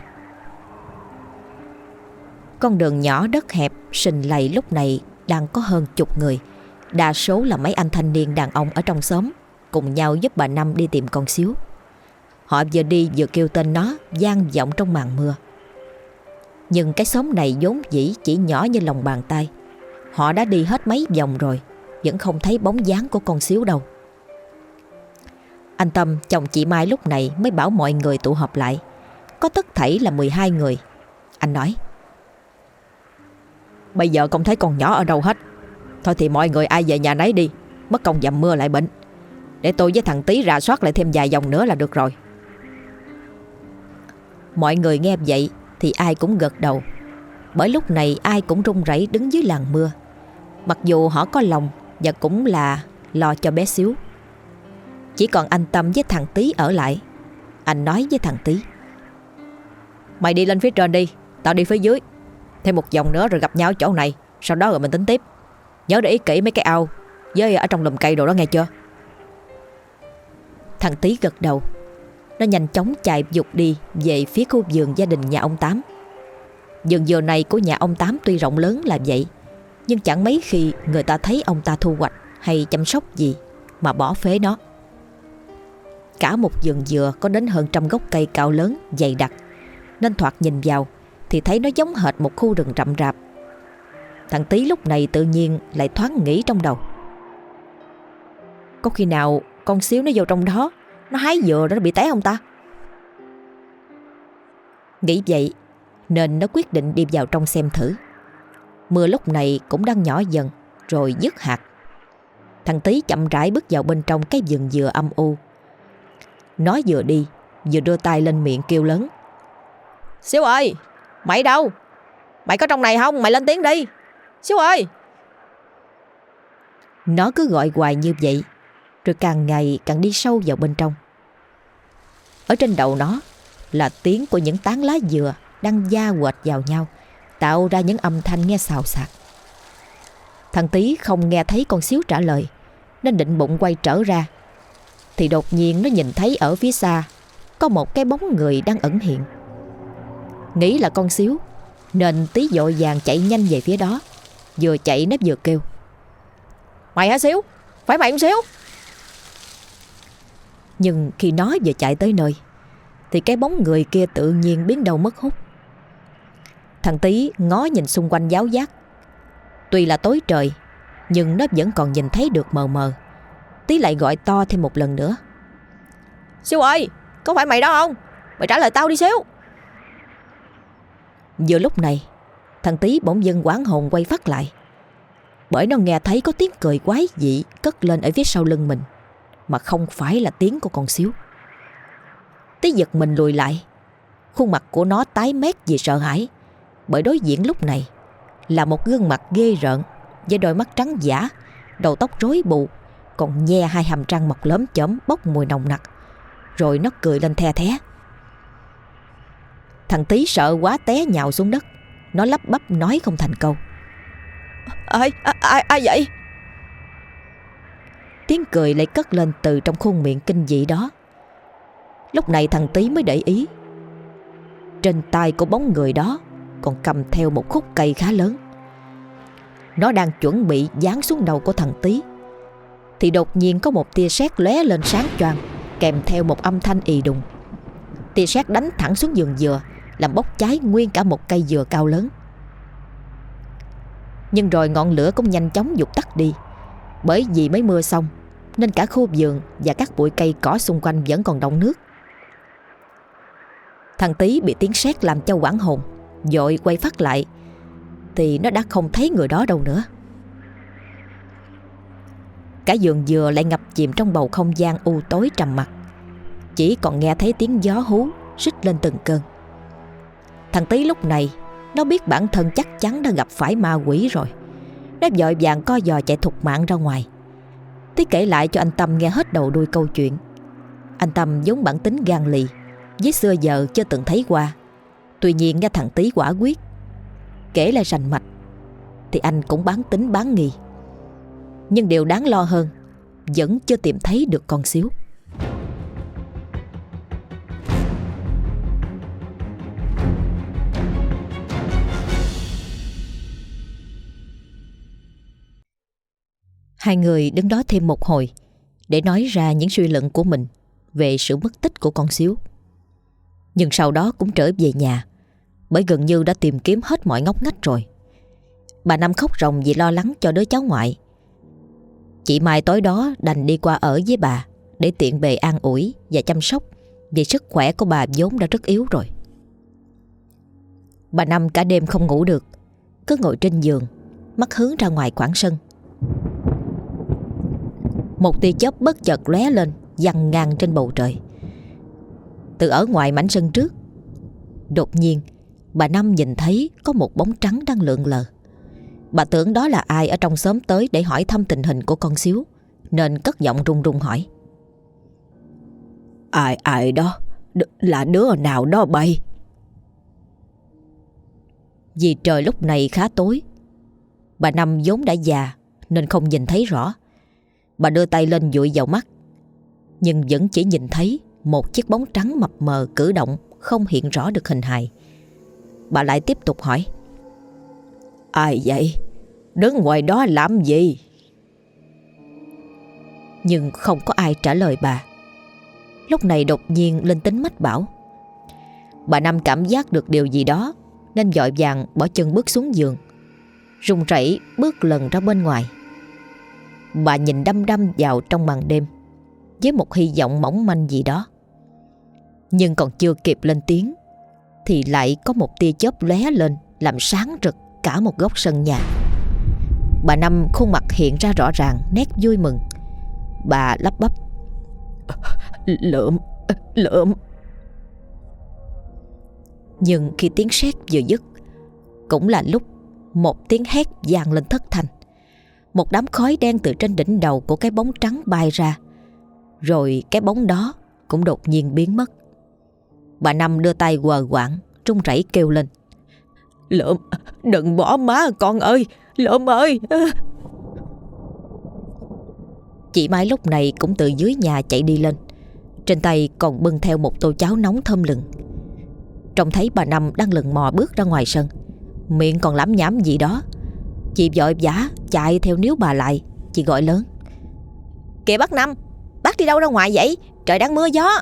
Con đường nhỏ đất hẹp sình lầy lúc này đang có hơn chục người, đa số là mấy anh thanh niên đàn ông ở trong xóm, cùng nhau giúp bà Năm đi tìm con Xíu. Họ vừa đi vừa kêu tên nó vang vọng trong màn mưa. Nhưng cái xóm này vốn dĩ chỉ nhỏ như lòng bàn tay. Họ đã đi hết mấy vòng rồi, vẫn không thấy bóng dáng của con Xíu đâu. Anh Tâm, chồng chị Mai lúc này mới bảo mọi người tụ họp lại. Có tất thảy là 12 người. Anh nói: Bây giờ không thấy con nhỏ ở đâu hết. Thôi thì mọi người ai về nhà nấy đi, mất công dầm mưa lại bệnh. Để tôi với thằng Tí rà soát lại thêm vài vòng nữa là được rồi. Mọi người nghe vậy thì ai cũng gật đầu. Bởi lúc này ai cũng run rẩy đứng dưới làn mưa. Mặc dù họ có lòng và cũng là lo cho bé Xíu. Chỉ còn anh Tâm với thằng Tí ở lại. Anh nói với thằng Tí: Mày đi lên phía trên đi, tao đi phía dưới. Thêm một vòng nữa rồi gặp nhau ở chỗ này, sau đó rồi mình tính tiếp. Nhớ để ý kỹ mấy cái ao với ở trong lùm cây đồ đó nghe chưa? Thằng Tí gật đầu. Nó nhanh chóng chạy vụt đi về phía khu vườn gia đình nhà ông Tám. Vườn dừa này của nhà ông Tám tuy rộng lớn là vậy, nhưng chẳng mấy khi người ta thấy ông ta thu hoạch hay chăm sóc gì mà bỏ phế nó. Cả một vườn dừa có đến hơn 100 gốc cây cao lớn dày đặc, nên thoạt nhìn vào thì thấy nó giống hệt một khu rừng rậm rạp. Thằng Tí lúc này tự nhiên lại thoáng nghĩ trong đầu: Có khi nào con Xíu nó vô trong đó, nó hái dừa đó nó bị té không ta? Nghĩ vậy nên nó quyết định đi vào trong xem thử. Mưa lúc này cũng đang nhỏ dần rồi dứt hạt. Thằng Tí chậm rãi bước vào bên trong cái vườn dừa âm u. Nó vừa đi vừa đưa tay lên miệng kêu lớn: Xíu ơi, mày đâu? Mày có trong này không? Mày lên tiếng đi, Xíu ơi. Nó cứ gọi hoài như vậy, rồi càng ngày càng đi sâu vào bên trong. Ở trên đầu nó là tiếng của những tán lá dừa đang da quệt vào nhau, tạo ra những âm thanh nghe xào xạc. Thằng Tí không nghe thấy con Xíu trả lời, nên định bụng quay trở ra, thì đột nhiên nó nhìn thấy ở phía xa có một cái bóng người đang ẩn hiện. Nghĩ là con Xíu nên Tí vội vàng chạy nhanh về phía đó. Vừa chạy nó vừa kêu: Mày hả Xíu? Phải mày không Xíu? Nhưng khi nó vừa chạy tới nơi thì cái bóng người kia tự nhiên biến đâu mất hút. Thằng Tí ngó nhìn xung quanh giáo giác. Tuy là tối trời nhưng nó vẫn còn nhìn thấy được mờ mờ. Tí lại gọi to thêm một lần nữa: Xíu ơi, có phải mày đó không? Mày trả lời tao đi Xíu. Vừa lúc này thằng Tí bỗng dưng hoảng hồn quay phát lại, bởi nó nghe thấy có tiếng cười quái dị cất lên ở phía sau lưng mình, mà không phải là tiếng của con Xíu. Tí giật mình lùi lại. Khuôn mặt của nó tái mét vì sợ hãi, bởi đối diện lúc này là một gương mặt ghê rợn với đôi mắt trắng dã, đầu tóc rối bù, còn nhe hai hàm răng mọc lốm chốm bốc mùi nồng nặc. Rồi nó cười lên the thé. Thằng Tí sợ quá té nhào xuống đất. Nó lắp bắp nói không thành câu: Ai vậy? Tiếng cười lại cất lên từ trong khuôn miệng kinh dị đó. Lúc này thằng Tý mới để ý, trên tay của bóng người đó còn cầm theo một khúc cây khá lớn. Nó đang chuẩn bị giáng xuống đầu của thằng Tý thì đột nhiên có một tia sét lóe lên sáng choang, kèm theo một âm thanh ì đùng. Tia sét đánh thẳng xuống vườn dừa, làm bốc cháy nguyên cả một cây dừa cao lớn. Nhưng rồi ngọn lửa cũng nhanh chóng vụt tắt đi, bởi vì mới mưa xong nên cả khu vườn và các bụi cây cỏ xung quanh vẫn còn đọng nước. Thằng Tý bị tiếng sét làm cho hoảng hồn, vội quay phát lại thì nó đã không thấy người đó đâu nữa. Cả vườn dừa lại ngập chìm trong bầu không gian u tối trầm mặc, chỉ còn nghe thấy tiếng gió hú rít lên từng cơn. Thằng Tý lúc này nó biết bản thân chắc chắn đã gặp phải ma quỷ rồi. Nó vội vàng co giò chạy thục mạng ra ngoài. Tý kể lại cho anh Tâm nghe hết đầu đuôi câu chuyện. Anh Tâm vốn bản tính gan lì, với xưa giờ chưa từng thấy qua. Tuy nhiên nghe thằng Tý quả quyết kể lại rành mạch thì anh cũng bán tính bán nghi. Nhưng điều đáng lo hơn, vẫn chưa tìm thấy được con Xíu. Hai người đứng đó thêm một hồi để nói ra những suy luận của mình về sự mất tích của con Xíu. Nhưng sau đó cũng trở về nhà, bởi gần như đã tìm kiếm hết mọi ngóc ngách rồi. Bà Năm khóc ròng vì lo lắng cho đứa cháu ngoại. Chị Mai tối đó đành đi qua ở với bà để tiện bề an ủi và chăm sóc, vì sức khỏe của bà vốn đã rất yếu rồi. Bà Năm cả đêm không ngủ được, cứ ngồi trên giường, mắt hướng ra ngoài khoảng sân. Một tia chớp bất chợt lóe lên giăng ngang trên bầu trời. Từ ở ngoài mảnh sân trước, đột nhiên bà Năm nhìn thấy có một bóng trắng đang lượn lờ. Bà tưởng đó là ai ở trong xóm tới để hỏi thăm tình hình của con Xíu, nên cất giọng run run hỏi: Ai đó? Là đứa nào đó bay? Vì trời lúc này khá tối, bà Năm vốn đã già nên không nhìn thấy rõ. Bà đưa tay lên dụi vào mắt, nhưng vẫn chỉ nhìn thấy một chiếc bóng trắng mập mờ cử động, không hiện rõ được hình hài. Bà lại tiếp tục hỏi: Ai vậy? Đứng ngoài đó làm gì? Nhưng không có ai trả lời bà. Lúc này đột nhiên linh tính mách bảo. Bà Năm cảm giác được điều gì đó nên vội vàng bỏ chân bước xuống giường, run rẩy bước lần ra bên ngoài. Bà nhìn đăm đăm vào trong màn đêm với một hy vọng mỏng manh gì đó. Nhưng còn chưa kịp lên tiếng thì lại có một tia chớp lóe lên làm sáng rực cả một góc sân nhà. Bà Năm khuôn mặt hiện ra rõ ràng nét vui mừng. Bà lắp bắp: Lượm. Nhưng khi tiếng sét vừa dứt, cũng là lúc một tiếng hét vang lên thất thanh. Một đám khói đen từ trên đỉnh đầu của cái bóng trắng bay ra, rồi cái bóng đó cũng đột nhiên biến mất. Bà Năm đưa tay quờ quạng, run rẩy kêu lên: Lượm, đừng bỏ má con ơi, Lượm ơi. Chị Mai lúc này cũng từ dưới nhà chạy đi lên, trên tay còn bưng theo một tô cháo nóng thơm lừng. Trông thấy bà Năm đang lần mò bước ra ngoài sân, miệng còn lẩm nhẩm gì đó. Chị vội vã chạy theo níu bà lại. Chị gọi lớn: Kìa bác Năm, bác đi đâu ra ngoài vậy? Trời đang mưa gió.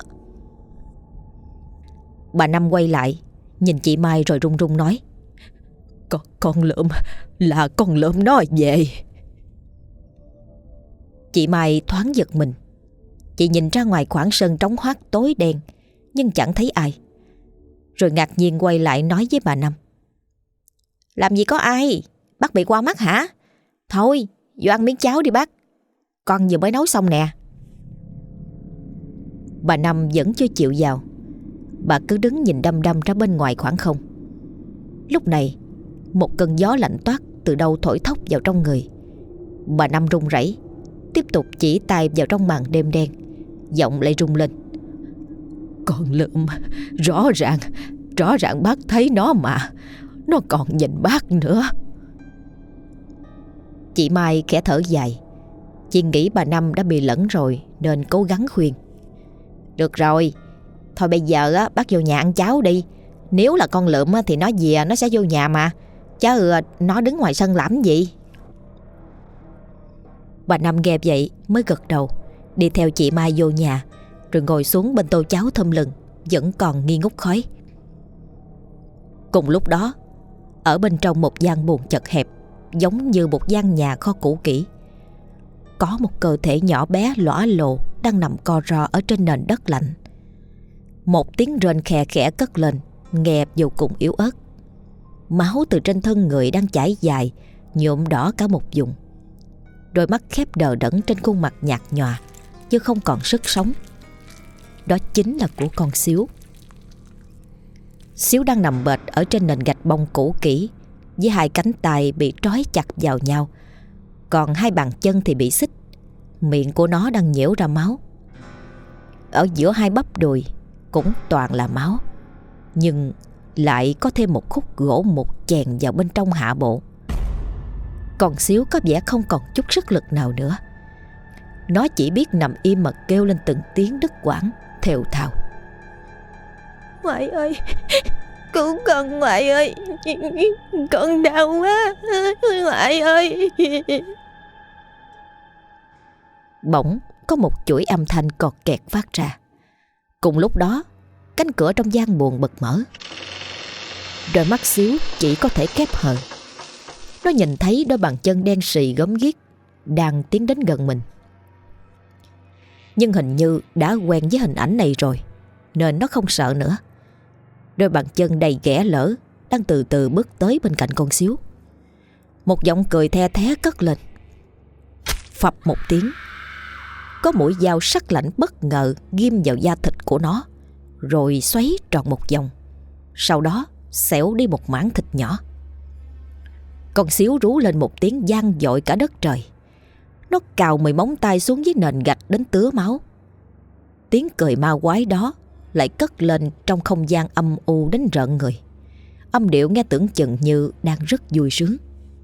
Bà Năm quay lại nhìn chị Mai rồi run run nói: Con Lượm, là con Lượm nó về. Chị Mai thoáng giật mình. Chị nhìn ra ngoài khoảng sân trống hoác tối đen nhưng chẳng thấy ai, rồi ngạc nhiên quay lại nói với bà Năm: Làm gì có ai, bác bị qua mắt hả? Thôi vô ăn miếng cháo đi bác, con vừa mới nấu xong nè. Bà Năm vẫn chưa chịu vào. Bà cứ đứng nhìn đăm đăm ra bên ngoài khoảng không. Lúc này một cơn gió lạnh toát từ đâu thổi thốc vào trong người. Bà Năm run rẩy, tiếp tục chỉ tay vào trong màn đêm đen, giọng lại rung lên: Con Lượm, rõ ràng bác thấy nó mà, nó còn nhìn bác nữa. Chị Mai khẽ thở dài. Chị nghĩ bà Năm đã bị lẫn rồi nên cố gắng khuyên: Được rồi, Thôi bây giờ á, bác vô nhà ăn cháo đi. Nếu là con lượm á, thì nó về nó sẽ vô nhà mà. Chứ nó đứng ngoài sân làm gì. Bà Năm nghe vậy mới gật đầu, đi theo chị Mai vô nhà, rồi ngồi xuống bên tô cháo thơm lừng vẫn còn nghi ngút khói. Cùng lúc đó, ở bên trong một gian buồng chật hẹp, giống như một gian nhà kho cũ kỹ, có một cơ thể nhỏ bé lõa lồ đang nằm co ro ở trên nền đất lạnh. Một tiếng rên khè khẽ cất lên, nghe vô cùng yếu ớt. Máu từ trên thân người đang chảy dài, nhuộm đỏ cả một vùng. Đôi mắt khép đờ đẫn trên khuôn mặt nhạt nhòa, chứ không còn sức sống. Đó chính là của con Xíu. Xíu đang nằm bệt ở trên nền gạch bông cũ kỹ, với hai cánh tay bị trói chặt vào nhau, còn hai bàn chân thì bị xích. Miệng của nó đang nhễu ra máu. Ở giữa hai bắp đùi cũng toàn là máu, nhưng lại có thêm một khúc gỗ mục chèn vào bên trong hạ bộ. Con Xíu có vẻ không còn chút sức lực nào nữa. Nó chỉ biết nằm im mà kêu lên từng tiếng đứt quãng, thều thào: Ngoại ơi, cứu con ngoại ơi, con đau quá ngoại ơi. Bỗng có một chuỗi âm thanh cọt kẹt phát ra. Cùng lúc đó, cánh cửa trong gian buồng bật mở. Đôi mắt Xíu chỉ có thể khép hờ. Nó nhìn thấy đôi bàn chân đen sì gớm ghiếc đang tiến đến gần mình. Nhưng hình như đã quen với hình ảnh này rồi, nên nó không sợ nữa. Đôi bàn chân đầy ghẻ lỡ đang từ từ bước tới bên cạnh con Xíu. Một giọng cười the thé cất lên. Phập một tiếng, có mũi dao sắc lạnh bất ngờ ghim vào da thịt của nó, rồi xoáy tròn một vòng, sau đó xẻo đi một mảng thịt nhỏ. Con Xíu rú lên một tiếng vang dội cả đất trời. Nó cào 10 móng tay xuống dưới nền gạch đến tứa máu. Tiếng cười ma quái đó lại cất lên trong không gian âm u đến rợn người. Âm điệu nghe tưởng chừng như đang rất vui sướng.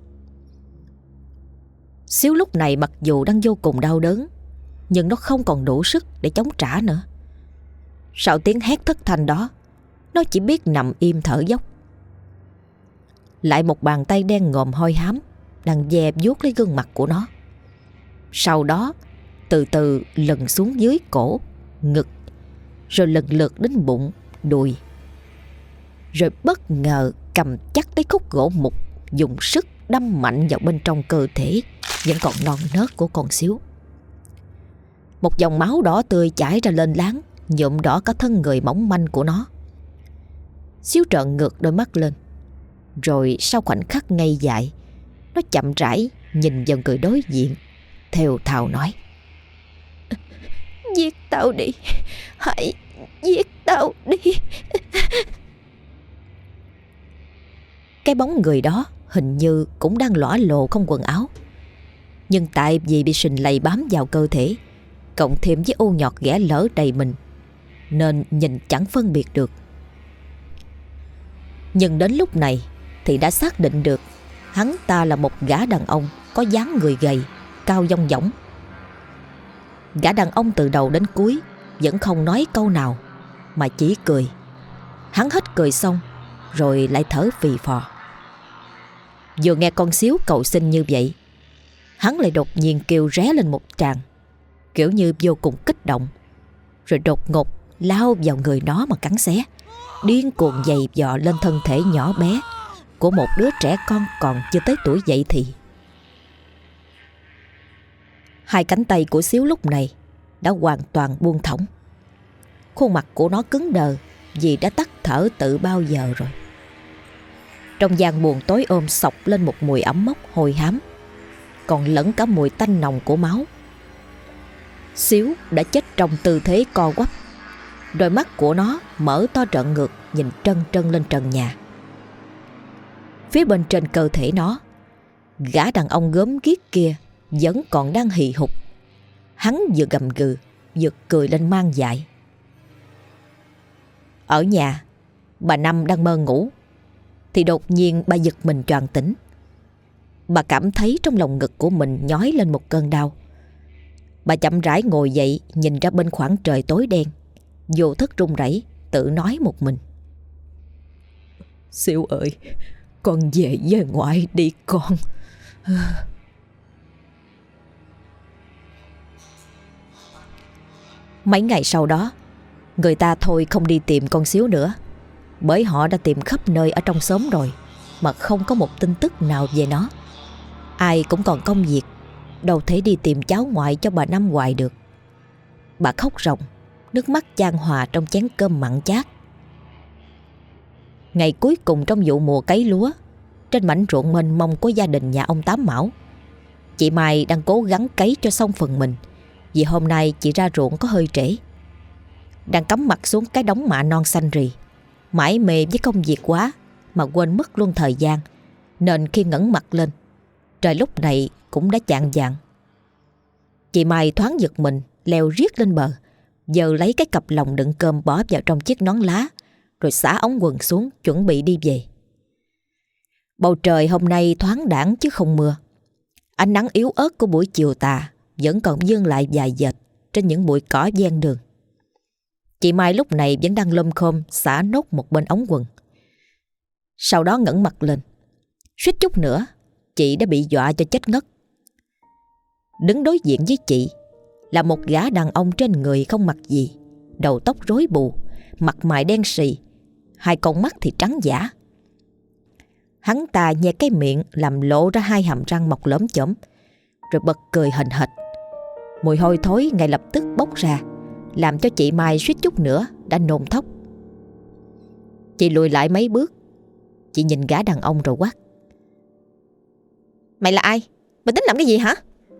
Xíu lúc này mặc dù đang vô cùng đau đớn, nhưng nó không còn đủ sức để chống trả nữa. Sau tiếng hét thất thanh đó, nó chỉ biết nằm im thở dốc. Lại một bàn tay đen ngòm hôi hám đang dè vuốt lấy gương mặt của nó. Sau đó từ từ lần xuống dưới cổ, ngực, rồi lần lượt đến bụng, đùi, rồi bất ngờ cầm chắc lấy khúc gỗ mục, dùng sức đâm mạnh vào bên trong cơ thể vẫn còn non nớt của con Xíu. Một dòng máu đỏ tươi chảy ra lên láng, nhuộm đỏ cả thân người mỏng manh của nó. Xíu trợn ngược đôi mắt lên, rồi sau khoảnh khắc ngây dại, nó chậm rãi nhìn vào người đối diện, thều thào nói: Giết tao đi, hãy giết tao đi. Cái bóng người đó hình như cũng đang lõa lồ không quần áo, nhưng tại vì bị sình lầy bám vào cơ thể, cộng thêm với ô nhọt ghẻ lở đầy mình, nên nhìn chẳng phân biệt được. Nhưng đến lúc này thì đã xác định được hắn ta là một gã đàn ông có dáng người gầy, cao dong dỏng. Gã đàn ông từ đầu đến cuối vẫn không nói câu nào, mà chỉ cười. Hắn hết cười xong rồi lại thở phì phò. Vừa nghe con Xíu cầu xin như vậy, hắn lại đột nhiên kêu ré lên một tràng, kiểu như vô cùng kích động, rồi đột ngột lao vào người nó mà cắn xé, điên cuồng giày vò lên thân thể nhỏ bé của một đứa trẻ con còn chưa tới tuổi dậy thì. Hai cánh tay của Xíu lúc này đã hoàn toàn buông thõng. Khuôn mặt của nó cứng đờ vì đã tắt thở từ bao giờ rồi. Trong gian buồng tối ôm xộc lên một mùi ẩm mốc hôi hám, còn lẫn cả mùi tanh nồng của máu. Xíu đã chết trong tư thế co quắp. Đôi mắt của nó mở to trợn ngược, nhìn trân trân lên trần nhà. Phía bên trên cơ thể nó, gã đàn ông gớm ghiếc kia vẫn còn đang hì hục. Hắn vừa gầm gừ vừa cười lên man dại. Ở nhà, bà Năm đang mơ ngủ thì đột nhiên bà giật mình choàng tỉnh. Bà cảm thấy trong lòng ngực của mình nhói lên một cơn đau. Bà chậm rãi ngồi dậy, nhìn ra bên khoảng trời tối đen, vô thức run rẩy, tự nói một mình. Xíu ơi, con về với ngoại đi con. Mấy ngày sau đó, người ta thôi không đi tìm con Xíu nữa, bởi họ đã tìm khắp nơi ở trong xóm rồi mà không có một tin tức nào về nó. Ai cũng còn công việc, đâu thể đi tìm cháu ngoại cho bà Năm hoài được. Bà khóc ròng, nước mắt chan hòa trong chén cơm mặn chát. Ngày cuối cùng trong vụ mùa cấy lúa, trên mảnh ruộng mênh mông của gia đình nhà ông Tám Mão, chị Mai đang cố gắng cấy cho xong phần mình, vì hôm nay chị ra ruộng có hơi trễ. Đang cắm mặt xuống cái đống mạ non xanh rì, mải mê với công việc quá mà quên mất luôn thời gian, nên khi ngẩng mặt lên, trời lúc này cũng đã chạng vạng. Chị Mai thoáng giật mình, leo riết lên bờ, giờ lấy cái cặp lồng đựng cơm bỏ vào trong chiếc nón lá, rồi xả ống quần xuống chuẩn bị đi về. Bầu trời hôm nay thoáng đãng chứ không mưa. Ánh nắng yếu ớt của buổi chiều tà vẫn còn vươn lại dài dệt trên những bụi cỏ ven đường. Chị Mai lúc này vẫn đang lom khom xả nốt một bên ống quần. Sau đó ngẩng mặt lên, suýt chút nữa chị đã bị dọa cho chết ngất. Đứng đối diện với chị là một gã đàn ông trên người không mặc gì, đầu tóc rối bù, mặt mày đen sì, hai con mắt thì trắng dã. Hắn ta nhe cái miệng làm lộ ra hai hàm răng mọc lởm chởm, rồi bật cười hềnh hệch. Mùi hôi thối ngay lập tức bốc ra, làm cho chị Mai suýt chút nữa đã nôn thốc. Chị lùi lại mấy bước, chị nhìn gã đàn ông rồi quát: Mày là ai? Mày tính làm cái gì hả?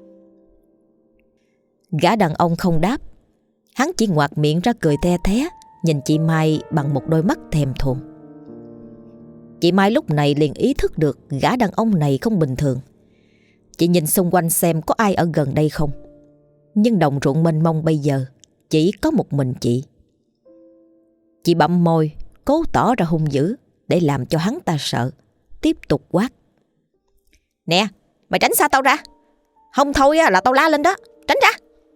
Gã đàn ông không đáp. Hắn chỉ ngoạc miệng ra cười the thé, nhìn chị Mai bằng một đôi mắt thèm thuồng. Chị Mai lúc này liền ý thức được gã đàn ông này không bình thường. Chị nhìn xung quanh xem có ai ở gần đây không, nhưng đồng ruộng mênh mông bây giờ chỉ có một mình chị. Chị bặm môi, cố tỏ ra hung dữ để làm cho hắn ta sợ, tiếp tục quát: Nè, mày tránh xa tao ra, không thôi là tao la lên đó, tránh ra.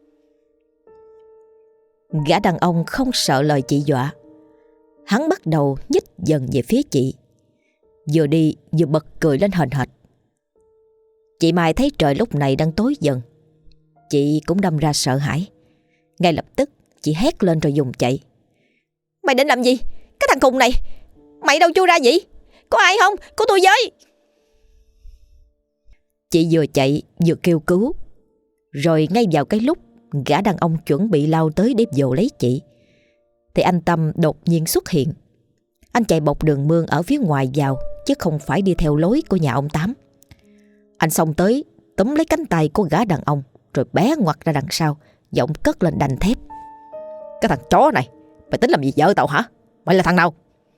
Gã đàn ông không sợ lời chị dọa. Hắn bắt đầu nhích dần về phía chị, vừa đi vừa bật cười lên hềnh hệch. Chị Mai thấy trời lúc này đang tối dần, chị cũng đâm ra sợ hãi. Ngay lập tức chị hét lên rồi dùng chạy. Mày định làm gì? Cái thằng khùng này, mày đâu chui ra vậy? Có ai không? Cứu tôi với! Chị vừa chạy vừa kêu cứu. Rồi ngay vào cái lúc gã đàn ông chuẩn bị lao tới để vồ lấy chị, thì anh Tâm đột nhiên xuất hiện. Anh chạy bọc đường mương ở phía ngoài vào, chứ không phải đi theo lối của nhà ông Tám. Anh xông tới túm lấy cánh tay của gã đàn ông, rồi bé ngoặt ra đằng sau, giọng cất lên đanh thép: Cái thằng chó này, mày tính làm gì vợ tao hả? Mày là thằng nào?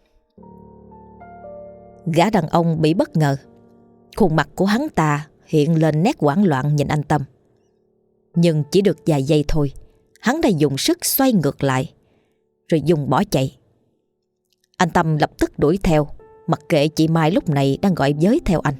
Gã đàn ông bị bất ngờ. Khuôn mặt của hắn ta hiện lên nét hoảng loạn nhìn anh Tâm. Nhưng chỉ được vài giây thôi, hắn đã dùng sức xoay ngược lại, rồi dùng bỏ chạy. Anh Tâm lập tức đuổi theo, mặc kệ chị Mai lúc này đang gọi với theo anh.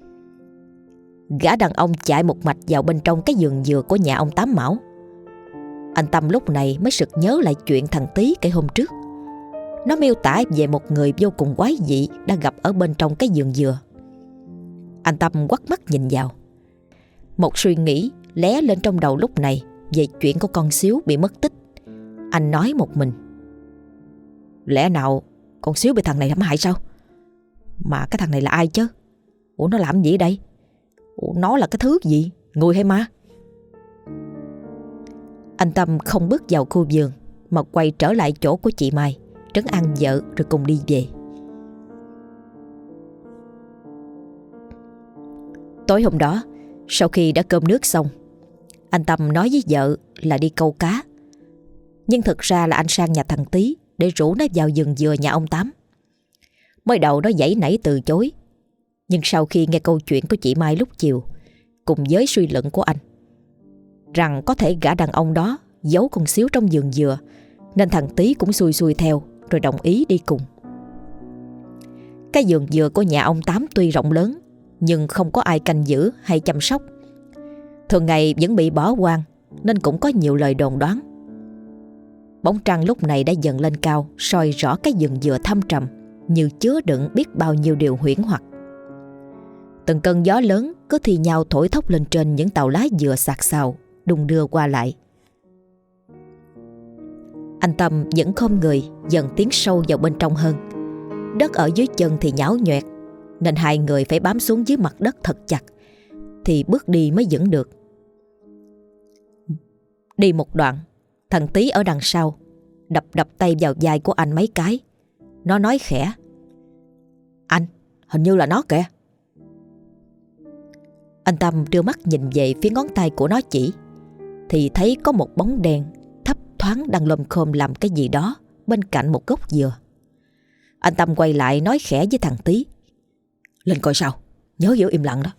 Gã đàn ông chạy một mạch vào bên trong cái vườn dừa của nhà ông Tám Mão. Anh Tâm lúc này mới sực nhớ lại chuyện thằng Tý kể hôm trước. Nó miêu tả về một người vô cùng quái dị đang gặp ở bên trong cái vườn dừa. Anh Tâm quắt mắt nhìn vào. Một suy nghĩ lóe lên trong đầu lúc này về chuyện của con Xíu bị mất tích. Anh nói một mình: Lẽ nào con Xíu bị thằng này hãm hại sao? Mà cái thằng này là ai chứ? Ủa nó làm gì ở đây? Ủa nó là cái thứ gì? Người hay ma? Anh Tâm không bước vào khu vườn mà quay trở lại chỗ của chị Mai, trấn an vợ rồi cùng đi về. Tối hôm đó, sau khi đã cơm nước xong, anh Tâm nói với vợ là đi câu cá. Nhưng thực ra là anh sang nhà thằng Tý để rủ nó vào vườn dừa nhà ông Tám. Mới đầu nó giãy nảy từ chối, nhưng sau khi nghe câu chuyện của chị Mai lúc chiều, cùng với suy luận của anh rằng có thể gã đàn ông đó giấu con Xíu trong vườn dừa, nên thằng Tý cũng xuôi xuôi theo rồi đồng ý đi cùng. Cái vườn dừa của nhà ông Tám tuy rộng lớn, nhưng không có ai canh giữ hay chăm sóc. Thường ngày vẫn bị bỏ hoang, nên cũng có nhiều lời đồn đoán. Bóng trăng lúc này đã dần lên cao, soi rõ cái vườn dừa thâm trầm, như chứa đựng biết bao nhiêu điều huyễn hoặc. Từng cơn gió lớn cứ thi nhau thổi thốc lên trên những tàu lá dừa xạc xào, đung đưa qua lại. Anh Tâm vẫn khom người, dần tiến sâu vào bên trong hơn. Đất ở dưới chân thì nhão nhoẹt, nên hai người phải bám xuống dưới mặt đất thật chặt thì bước đi mới vững được. Đi một đoạn, thằng Tí ở đằng sau đập đập tay vào vai của anh mấy cái. Nó nói khẽ: "Anh, hình như là nó kìa." Anh Tâm đưa mắt nhìn về phía ngón tay của nó chỉ, thì thấy có một bóng đen thấp thoáng đang lồm khồm làm cái gì đó bên cạnh một gốc dừa. Anh Tâm quay lại nói khẽ với thằng Tí: "Lên coi sao, nhớ giữ im lặng đó."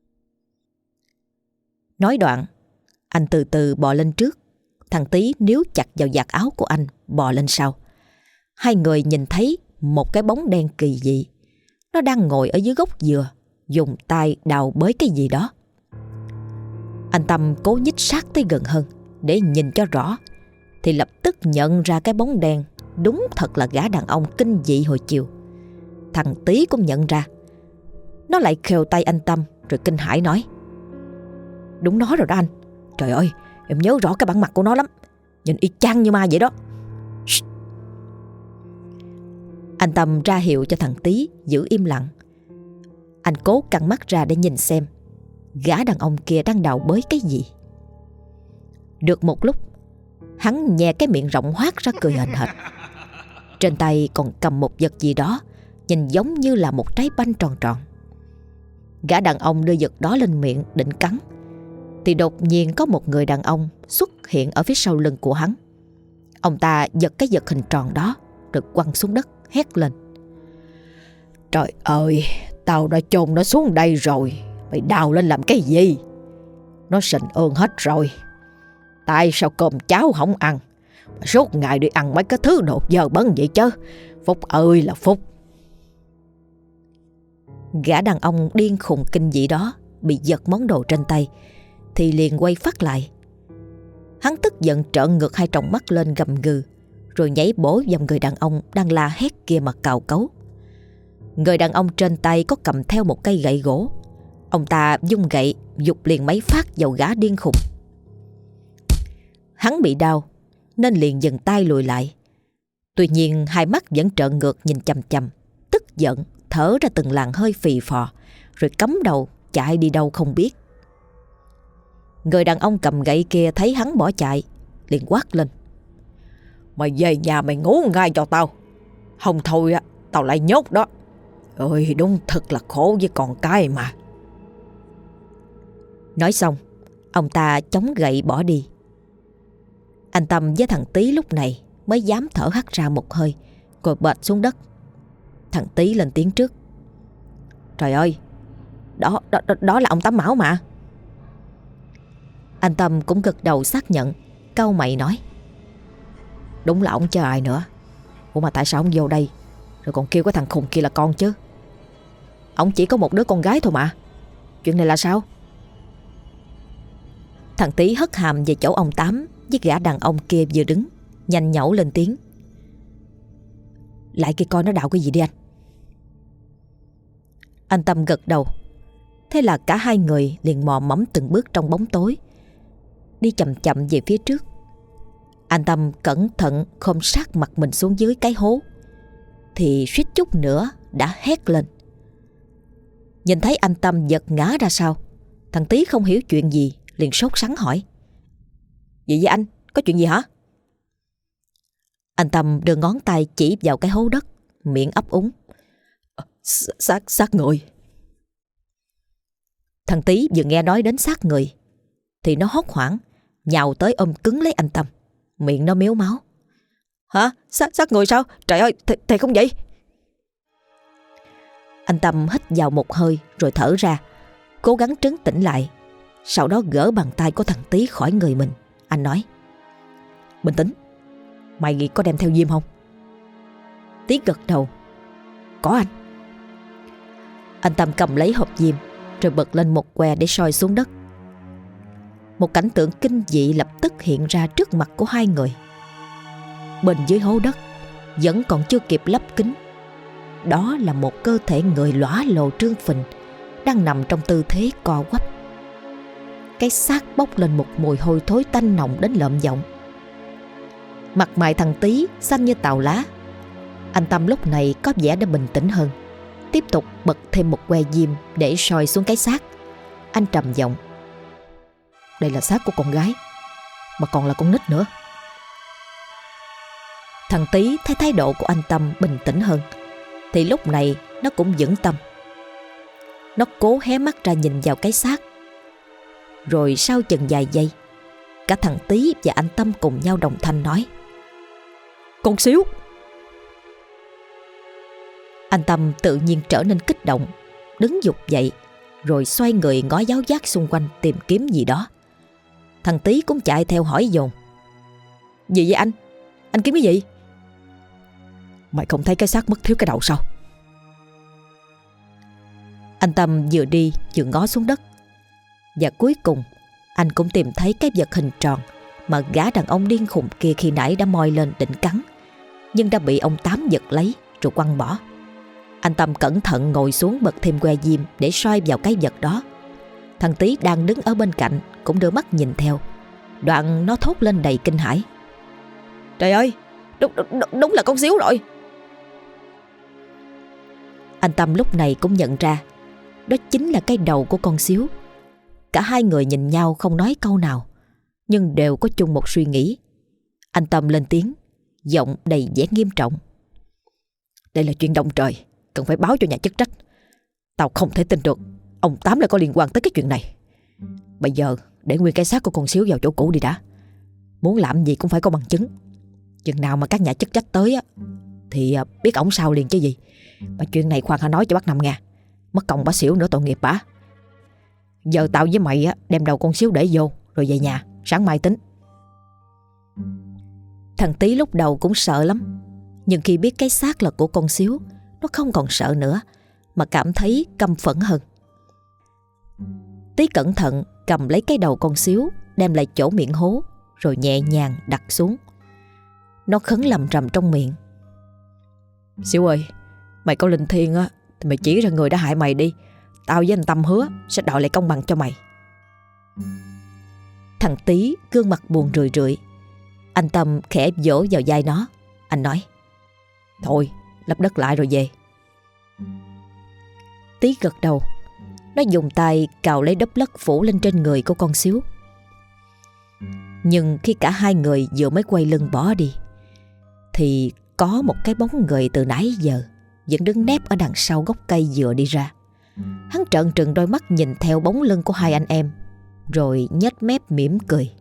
Nói đoạn, anh từ từ bò lên trước, thằng Tí níu chặt vào vạt áo của anh bò lên sau. Hai người nhìn thấy một cái bóng đen kỳ dị. Nó đang ngồi ở dưới gốc dừa, dùng tay đào bới cái gì đó. Anh Tâm cố nhích sát tới gần hơn để nhìn cho rõ, thì lập tức nhận ra cái bóng đen đúng thật là gã đàn ông kinh dị hồi chiều. Thằng Tí cũng nhận ra. Nó lại khều tay anh Tâm rồi kinh hãi nói: "Đúng nó rồi đó anh. Trời ơi, em nhớ rõ cái bản mặt của nó lắm, nhìn y chang như ma vậy đó." Shh. Anh Tâm ra hiệu cho thằng Tí giữ im lặng. Anh cố căng mắt ra để nhìn xem gã đàn ông kia đang đào bới cái gì. Được một lúc, hắn nhè cái miệng rộng hoác ra cười hềnh hệch. Trên tay còn cầm một vật gì đó nhìn giống như là một trái banh tròn tròn. Gã đàn ông đưa vật đó lên miệng định cắn, thì đột nhiên có một người đàn ông xuất hiện ở phía sau lưng của hắn. Ông ta giật cái vật hình tròn đó rồi quăng xuống đất, hét lên: "Trời ơi, tao đã chôn nó xuống đây rồi, mày đào lên làm cái gì? Nó sình ơn hết rồi. Tại sao cơm cháo không ăn, mà suốt ngày đi ăn mấy cái thứ đồ dơ bẩn vậy chứ? Phúc ơi là phúc." Gã đàn ông điên khùng kinh dị đó bị giật món đồ trên tay thì liền quay phát lại. Hắn tức giận trợn ngược hai tròng mắt lên gầm gừ, rồi nhảy bổ vào người đàn ông đang la hét kia mà cào cấu. Người đàn ông trên tay có cầm theo một cây gậy gỗ. Ông ta vung gậy giục liền mấy phát vào gã điên khùng. Hắn bị đau nên liền dừng tay lùi lại. Tuy nhiên hai mắt vẫn trợn ngược nhìn chằm chằm, tức giận thở ra từng làn hơi phì phò, rồi cắm đầu chạy đi đâu không biết. Người đàn ông cầm gậy kia thấy hắn bỏ chạy liền quát lên: "Mày về nhà mày ngủ ngay cho tao, không thôi á tao lại nhốt đó. Ôi đúng thật là khổ với con cái mà." Nói xong, ông ta chống gậy bỏ đi. Anh Tâm với thằng Tí lúc này mới dám thở hắt ra một hơi, rồi bệt xuống đất. Thằng Tí lên tiếng trước: "Trời ơi, đó là ông Tám Mão mà." Anh Tâm cũng gật đầu xác nhận, cau mày nói: "Đúng là ông chứ ai nữa. Ủa mà tại sao ông vô đây rồi còn kêu cái thằng khùng kia là con chứ? Ông chỉ có một đứa con gái thôi mà. Chuyện này là sao?" Thằng Tí hất hàm về chỗ ông Tám với gã đàn ông kia vừa đứng, nhanh nhẩu lên tiếng: "Lại kia coi nó đào cái gì đi anh." Anh Tâm gật đầu. Thế là cả hai người liền mò mẫm từng bước trong bóng tối, đi chậm chậm về phía trước. Anh Tâm cẩn thận khom sát mặt mình xuống dưới cái hố, thì suýt chút nữa đã hét lên. Nhìn thấy anh Tâm giật ngã ra sau, thằng Tí không hiểu chuyện gì liền sốt sắng hỏi: "Gì vậy anh? Có chuyện gì hả?" Anh Tâm đưa ngón tay chỉ vào cái hố đất, miệng ấp úng: Xác người." Thằng Tí vừa nghe nói đến xác người thì nó hốt hoảng nhào tới ôm cứng lấy anh Tâm, miệng nó mếu máu: "Hả? Xác người sao? Trời ơi, thầy không vậy?" Anh Tâm hít vào một hơi rồi thở ra, cố gắng trấn tĩnh lại. Sau đó gỡ bàn tay của thằng Tí khỏi người mình. Anh nói: "Bình tĩnh, mày có đem theo diêm không?" Tí gật đầu: "Có anh." Anh Tâm cầm lấy hộp diêm rồi bật lên một que để soi xuống đất. Một cảnh tượng kinh dị lập tức hiện ra trước mặt của hai người. Bên dưới hố đất vẫn còn chưa kịp lấp kín, đó là một cơ thể người lõa lồ trương phình đang nằm trong tư thế co quắp. Cái xác bốc lên một mùi hôi thối tanh nồng đến lợm giọng. Mặt mày thằng Tý xanh như tàu lá. Anh Tâm lúc này có vẻ đã bình tĩnh hơn, tiếp tục bật thêm một que diêm để soi xuống cái xác. Anh trầm giọng: "Đây là xác của con gái, mà còn là con nít nữa." Thằng Tý thấy thái độ của anh Tâm bình tĩnh hơn thì lúc này nó cũng vững tâm. Nó cố hé mắt ra nhìn vào cái xác. Rồi sau chừng vài giây, cả thằng Tý và anh Tâm cùng nhau đồng thanh nói: "Con Xíu." Anh Tâm tự nhiên trở nên kích động, đứng giục dậy, rồi xoay người ngó giáo giác xung quanh tìm kiếm gì đó. Thằng Tý cũng chạy theo hỏi dồn: "Gì vậy anh? Anh kiếm cái gì?" "Mày không thấy cái xác mất thiếu cái đầu sao?" Anh Tâm vừa đi vừa ngó xuống đất. Và cuối cùng anh cũng tìm thấy cái vật hình tròn mà gã đàn ông điên khùng kia khi nãy đã moi lên định cắn, nhưng đã bị ông Tám giật lấy rồi quăng bỏ. Anh Tâm cẩn thận ngồi xuống bật thêm que diêm để soi vào cái vật đó. Thằng Tý đang đứng ở bên cạnh cũng đưa mắt nhìn theo. Đoạn nó thốt lên đầy kinh hãi: "Trời ơi, đúng là con Xíu rồi." Anh Tâm lúc này cũng nhận ra đó chính là cái đầu của con Xíu. Cả hai người nhìn nhau không nói câu nào, nhưng đều có chung một suy nghĩ. Anh Tâm lên tiếng, giọng đầy vẻ nghiêm trọng: "Đây là chuyện động trời, cần phải báo cho nhà chức trách. Tao không thể tin được ông Tám lại có liên quan tới cái chuyện này. Bây giờ để nguyên cái xác của con Xíu vào chỗ cũ đi đã. Muốn làm gì cũng phải có bằng chứng. Chừng nào mà các nhà chức trách tới á thì biết ổng sao liền chứ gì. Mà chuyện này khoan hãy nói cho bác Năm nghe. Mất công bả xỉu nữa tội nghiệp bả. Giờ tao với mày á đem đầu con Xíu để vô rồi về nhà, sáng mai tính." Thằng Tý lúc đầu cũng sợ lắm, nhưng khi biết cái xác là của con Xíu, nó không còn sợ nữa mà cảm thấy căm phẫn hơn. Tý cẩn thận cầm lấy cái đầu con Xíu, đem lại chỗ miệng hố, rồi nhẹ nhàng đặt xuống. Nó khấn lầm rầm trong miệng: "Xíu ơi, mày có linh thiêng á thì mày chỉ ra người đã hại mày đi. Tao với anh Tâm hứa sẽ đòi lại công bằng cho mày." Thằng Tý gương mặt buồn rười rượi. Anh Tâm khẽ vỗ vào vai nó. Anh nói: "Thôi, lấp đất lại rồi về." Tý gật đầu. Nó dùng tay cào lấy đốp lất phủ lên trên người của con Xíu. Nhưng khi cả hai người vừa mới quay lưng bỏ đi thì có một cái bóng người từ nãy giờ vẫn đứng nép ở đằng sau gốc cây vừa đi ra. Hắn trợn trừng đôi mắt nhìn theo bóng lưng của hai anh em, rồi nhếch mép mỉm cười.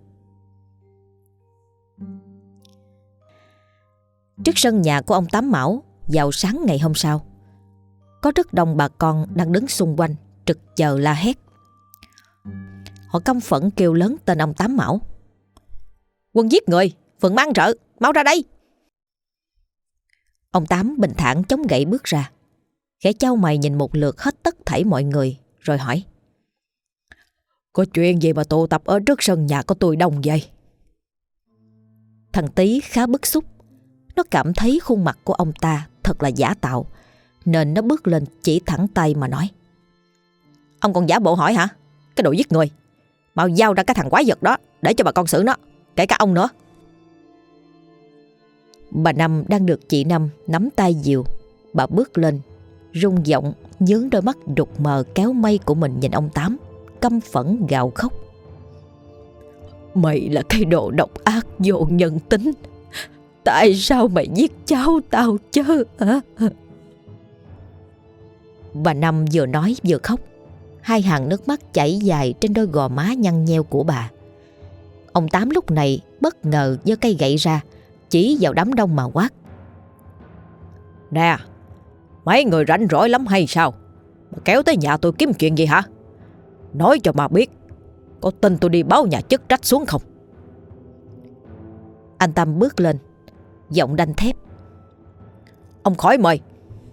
Trước sân nhà của ông Tám Mão vào sáng ngày hôm sau, có rất đông bà con đang đứng xung quanh trực chờ la hét. Họ căm phẫn kêu lớn tên ông Tám Mão: "Quân giết người, phường mang trợ, mau ra đây!" Ông Tám bình thản chống gậy bước ra, khẽ chau mày nhìn một lượt hết tất thảy mọi người rồi hỏi: "Có chuyện gì mà tụ tập ở trước sân nhà của tôi đông vậy?" Thằng Tý khá bức xúc. Nó cảm thấy khuôn mặt của ông ta thật là giả tạo, nên nó bước lên chỉ thẳng tay mà nói: "Ông còn giả bộ hỏi hả? Cái đồ giết người! Mau giao ra cái thằng quái vật đó để cho bà con xử nó, kể cả ông nữa." Bà Năm đang được chị Năm nắm tay dìu. Bà bước lên, rung giọng nhướng đôi mắt đục mờ kéo mây của mình nhìn ông Tám, căm phẫn gào khóc: "Mày là cái đồ độc ác vô nhân tính. Tại sao mày giết cháu tao chứ hả?" Bà Năm vừa nói vừa khóc, hai hàng nước mắt chảy dài trên đôi gò má nhăn nheo của bà. Ông Tám lúc này bất ngờ giơ cây gậy ra, chỉ vào đám đông mà quát: "Nè, mấy người rảnh rỗi lắm hay sao mà kéo tới nhà tôi kiếm chuyện gì hả? Nói cho mà biết, có tin tôi đi báo nhà chức trách xuống không?" Anh Tâm bước lên, giọng đanh thép: "Ông khỏi mời."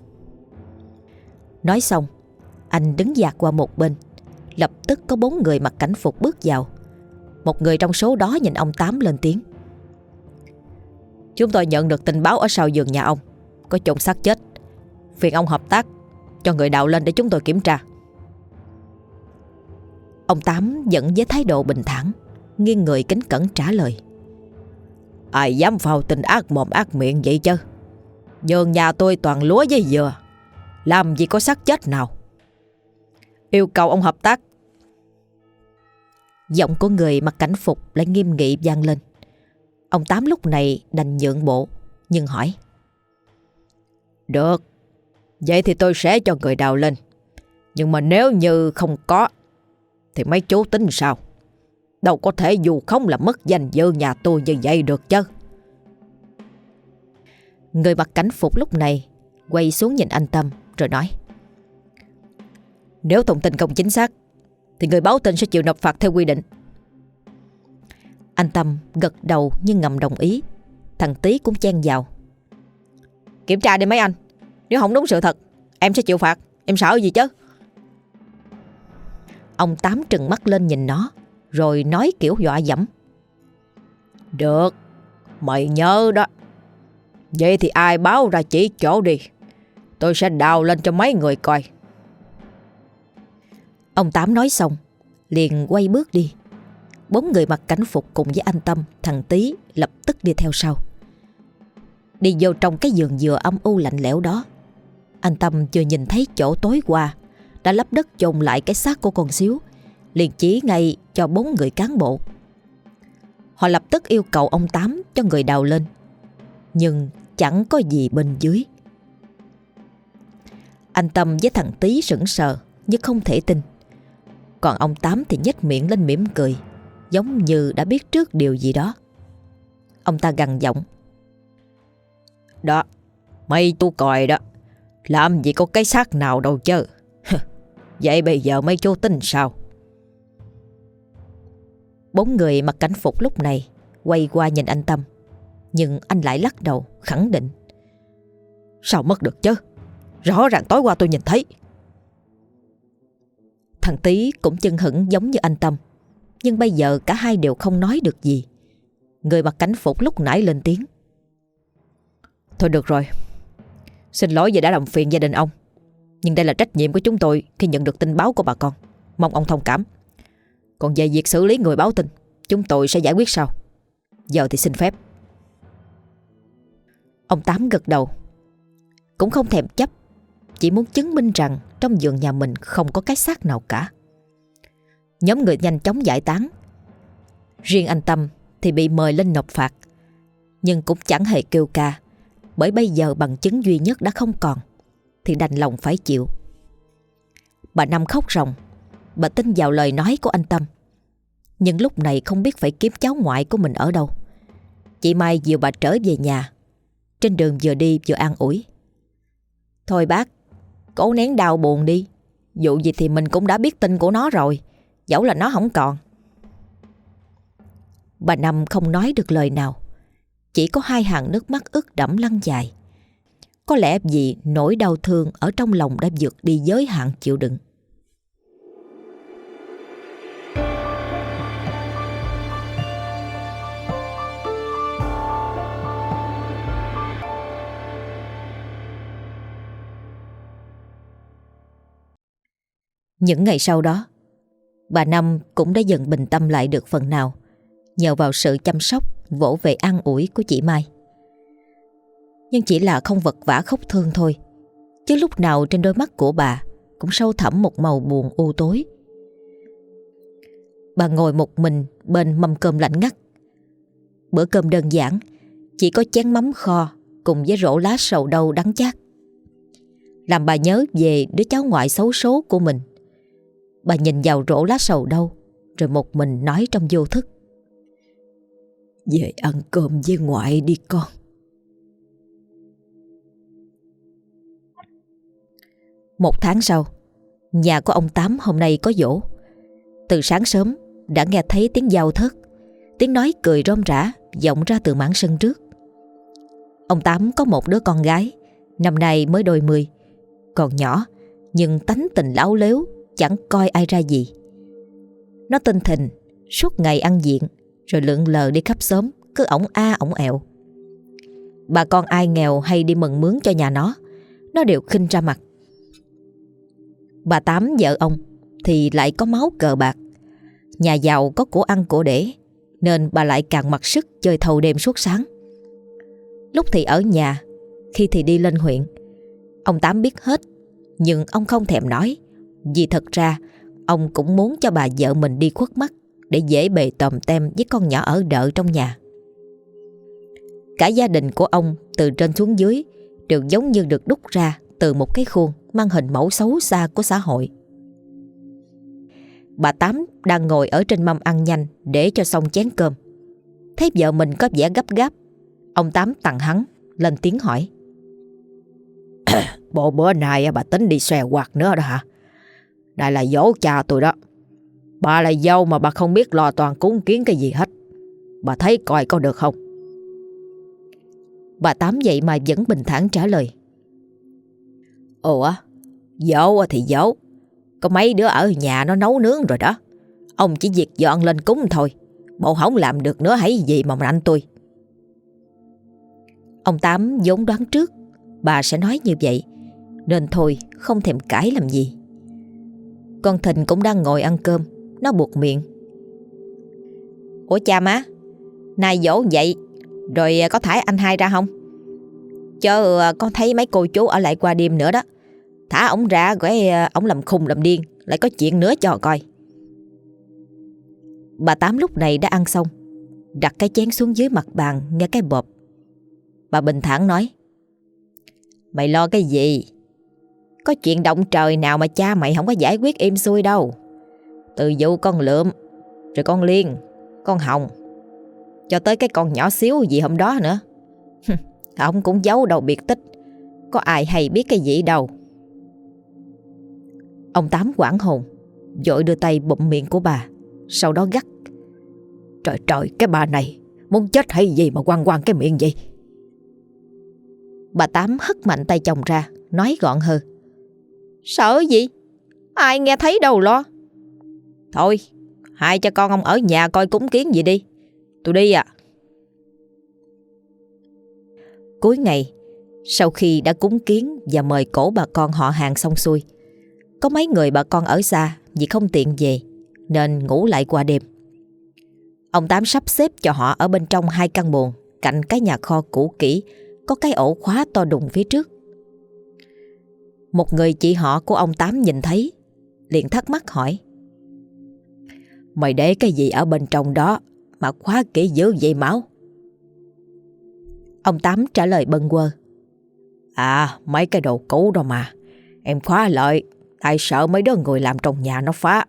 Nói xong, anh đứng dạt qua một bên. Lập tức có 4 người mặc cảnh phục bước vào. Một người trong số đó nhìn ông Tám lên tiếng: Chúng tôi nhận được tin báo ở sau vườn nhà ông có chôn xác chết. Phiền ông hợp tác cho người đào lên để chúng tôi kiểm tra. Ông Tám vẫn với thái độ bình thản, nghiêng người kính cẩn trả lời. Ai dám phao tin ác mồm ác miệng vậy chứ? Vườn nhà tôi toàn lúa với dừa, làm gì có xác chết nào. Yêu cầu ông hợp tác. Giọng của người mặc cảnh phục lại nghiêm nghị vang lên. Ông Tám lúc này đành nhượng bộ, nhưng hỏi. Được, vậy thì tôi sẽ cho người đào lên. Nhưng mà nếu như không có thì mấy chú tính sao? Đâu có thể dù không làm mất danh dự nhà tôi như vậy được chứ. Người mặc cảnh phục lúc này quay xuống nhìn anh Tâm rồi nói. Nếu thông tin không chính xác thì người báo tin sẽ chịu nộp phạt theo quy định. Anh Tâm gật đầu nhưng ngầm đồng ý. Thằng Tý cũng chen vào. Kiểm tra đi mấy anh. Nếu không đúng sự thật em sẽ chịu phạt. Em sợ gì chứ? Ông Tám trừng mắt lên nhìn nó, rồi nói kiểu dọa dẫm. Được, mày nhớ đó. Vậy thì ai báo ra chỉ chỗ đi, tôi sẽ đào lên cho mấy người coi. Ông Tám nói xong liền quay bước đi. 4 người mặc cảnh phục cùng với anh Tâm, thằng Tý lập tức đi theo sau. Đi vô trong cái vườn dừa âm u lạnh lẽo đó, anh Tâm vừa nhìn thấy chỗ tối qua đã lấp đất chôn lại cái xác của con Xíu, liền chỉ ngay cho 4 người cán bộ. Họ lập tức yêu cầu ông Tám cho người đào lên, nhưng chẳng có gì bên dưới. Anh Tâm với thằng Tý sững sờ nhưng không thể tin. Còn ông Tám thì nhếch miệng lên mỉm cười, giống như đã biết trước điều gì đó. Ông ta gằn giọng. Đó, mấy chú coi đó, làm gì có cái xác nào đâu chứ. Vậy bây giờ mấy chú tính sao? 4 người mặc cảnh phục lúc này quay qua nhìn anh Tâm, nhưng anh lại lắc đầu khẳng định. Sao mất được chứ? Rõ ràng tối qua tôi nhìn thấy. Thằng Tý cũng chưng hửng giống như anh Tâm, nhưng bây giờ cả hai đều không nói được gì. Người mặc cảnh phục lúc nãy lên tiếng. Thôi được rồi, xin lỗi vì đã làm phiền gia đình ông, nhưng đây là trách nhiệm của chúng tôi khi nhận được tin báo của bà con. Mong ông thông cảm. Còn về việc xử lý người báo tin, chúng tôi sẽ giải quyết sau. Giờ thì xin phép. Ông Tám gật đầu, cũng không thèm chấp, chỉ muốn chứng minh rằng trong vườn nhà mình không có cái xác nào cả. Nhóm người nhanh chóng giải tán. Riêng anh Tâm thì bị mời lên nộp phạt, nhưng cũng chẳng hề kêu ca, bởi bây giờ bằng chứng duy nhất đã không còn, thì đành lòng phải chịu. Bà Năm khóc ròng. Bà tin vào lời nói của anh Tâm, nhưng lúc này không biết phải kiếm cháu ngoại của mình ở đâu. Chị Mai dìu bà trở về nhà. Trên đường vừa đi vừa an ủi. Thôi bác, cố nén đau buồn đi. Dù gì thì mình cũng đã biết tin của nó rồi, dẫu là nó không còn. Bà Năm không nói được lời nào, chỉ có 2 hàng nước mắt ướt đẫm lăn dài. Có lẽ vì nỗi đau thương ở trong lòng đã vượt đi giới hạn chịu đựng. Những ngày sau đó, bà Năm cũng đã dần bình tâm lại được phần nào, nhờ vào sự chăm sóc, vỗ về an ủi của chị Mai. Nhưng chỉ là không vật vã khóc thương thôi, chứ lúc nào trên đôi mắt của bà cũng sâu thẳm một màu buồn u tối. Bà ngồi một mình bên mâm cơm lạnh ngắt. Bữa cơm đơn giản, chỉ có chén mắm kho cùng với rổ lá sầu đâu đắng chát, làm bà nhớ về đứa cháu ngoại xấu số của mình. Bà nhìn vào rổ lá sầu đâu, rồi một mình nói trong vô thức. Về ăn cơm với ngoại đi con. Một tháng sau, nhà của ông Tám hôm nay có giỗ. Từ sáng sớm đã nghe thấy tiếng giao thớt, tiếng nói cười rôm rả vọng ra từ mảng sân trước. Ông Tám có một đứa con gái, năm nay mới đôi 10, còn nhỏ nhưng tánh tình láo lếu, chẳng coi ai ra gì. Nó tinh thình, suốt ngày ăn diện, rồi lượn lờ đi khắp xóm, cứ ổng a ổng ẹo. bà con ai nghèo hay đi mừng mướn cho nhà nó đều khinh ra mặt. Bà Tám vợ ông thì lại có máu cờ bạc, nhà giàu có của ăn của để, nên bà lại càng mặc sức chơi thâu đêm suốt sáng. Lúc thì ở nhà, khi thì đi lên huyện. Ông Tám biết hết, nhưng ông không thèm nói, vì thật ra ông cũng muốn cho bà vợ mình đi khuất mắt để dễ bề tòm tem với con nhỏ ở đợ trong nhà. Cả gia đình của ông từ trên xuống dưới đều giống như được đúc ra từ một cái khuôn mang hình mẫu xấu xa của xã hội. Bà Tám đang ngồi ở trên mâm ăn nhanh để cho xong chén cơm. Thấy vợ mình có vẻ gấp gáp, ông Tám tằng hắng lên tiếng hỏi: Bộ bữa nay bà tính đi xòe quạt nữa đó hả? Đây là dỗ cha tôi đó. Bà là dâu mà bà không biết lo toàn cúng kiến cái gì hết. Bà thấy coi có được không? Bà Tám vậy mà vẫn bình thản trả lời: Ủa, dỗ thì dỗ, có mấy đứa ở nhà nó nấu nướng rồi đó. Ông chỉ việc dọn lên cúng thôi. Bộ không làm được nữa hay gì mà anh tôi. Ông Tám vốn đoán trước bà sẽ nói như vậy, nên thôi không thèm cãi làm gì. Con Thìn cũng đang ngồi ăn cơm, nó buột miệng: Ủa cha má, nay dỗ vậy rồi có thải anh hai ra không? Chớ con thấy mấy cô chú ở lại qua đêm nữa đó. Thả ổng ra rồi ổng làm khùng làm điên, lại có chuyện nữa cho coi. Bà Tám lúc này đã ăn xong, đặt cái chén xuống dưới mặt bàn nghe cái bộp. Bà bình thản nói: Mày lo cái gì? Có chuyện động trời nào mà cha mày không có giải quyết êm xuôi đâu. Từ vụ con Lượm, rồi con Liên, con Hồng, cho tới cái con nhỏ xíu gì hôm đó nữa. Ông cũng giấu đâu biệt tích, có ai hay biết cái gì đâu. Ông Tám hoảng hồn, vội đưa tay bụm miệng của bà, sau đó gắt: Trời trời, cái bà này muốn chết hay gì mà quăng quăng cái miệng gì? Bà Tám hất mạnh tay chồng ra, nói gọn hơn: Sợ gì? Ai nghe thấy đâu lo. Thôi, hai cha con ông ở nhà coi cúng kiến gì đi. Tôi đi à. Cuối ngày, sau khi đã cúng kiến và mời cổ bà con họ hàng xong xuôi, có mấy người bà con ở xa vì không tiện về nên ngủ lại qua đêm. Ông Tám sắp xếp cho họ ở bên trong 2 căn buồng cạnh cái nhà kho cũ kỹ, có cái ổ khóa to đùng phía trước. Một người chị họ của ông Tám nhìn thấy, liền thắc mắc hỏi: Mày để cái gì ở bên trong đó mà khóa kỹ dữ vậy Máu? Ông Tám trả lời bâng quơ: À, mấy cái đồ cũ đó mà. Em khóa lại, tại sợ mấy đứa người làm trong nhà nó phá.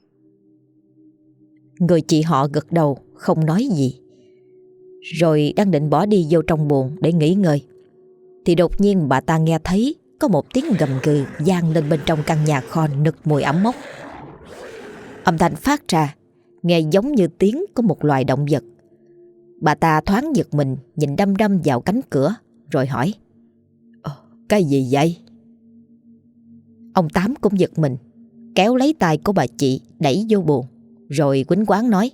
Người chị họ gật đầu không nói gì. Rồi đang định bỏ đi vô trong buồng để nghỉ ngơi, thì đột nhiên bà ta nghe thấy có một tiếng gầm gừ vang lên bên trong căn nhà kho nực mùi ẩm mốc. Âm thanh phát ra nghe giống như tiếng của một loài động vật. Bà ta thoáng giật mình, nhìn đăm đăm vào cánh cửa rồi hỏi: Cái gì vậy? Ông Tám cũng giật mình, kéo lấy tay của bà chị đẩy vô buồng, rồi quýnh quáng nói: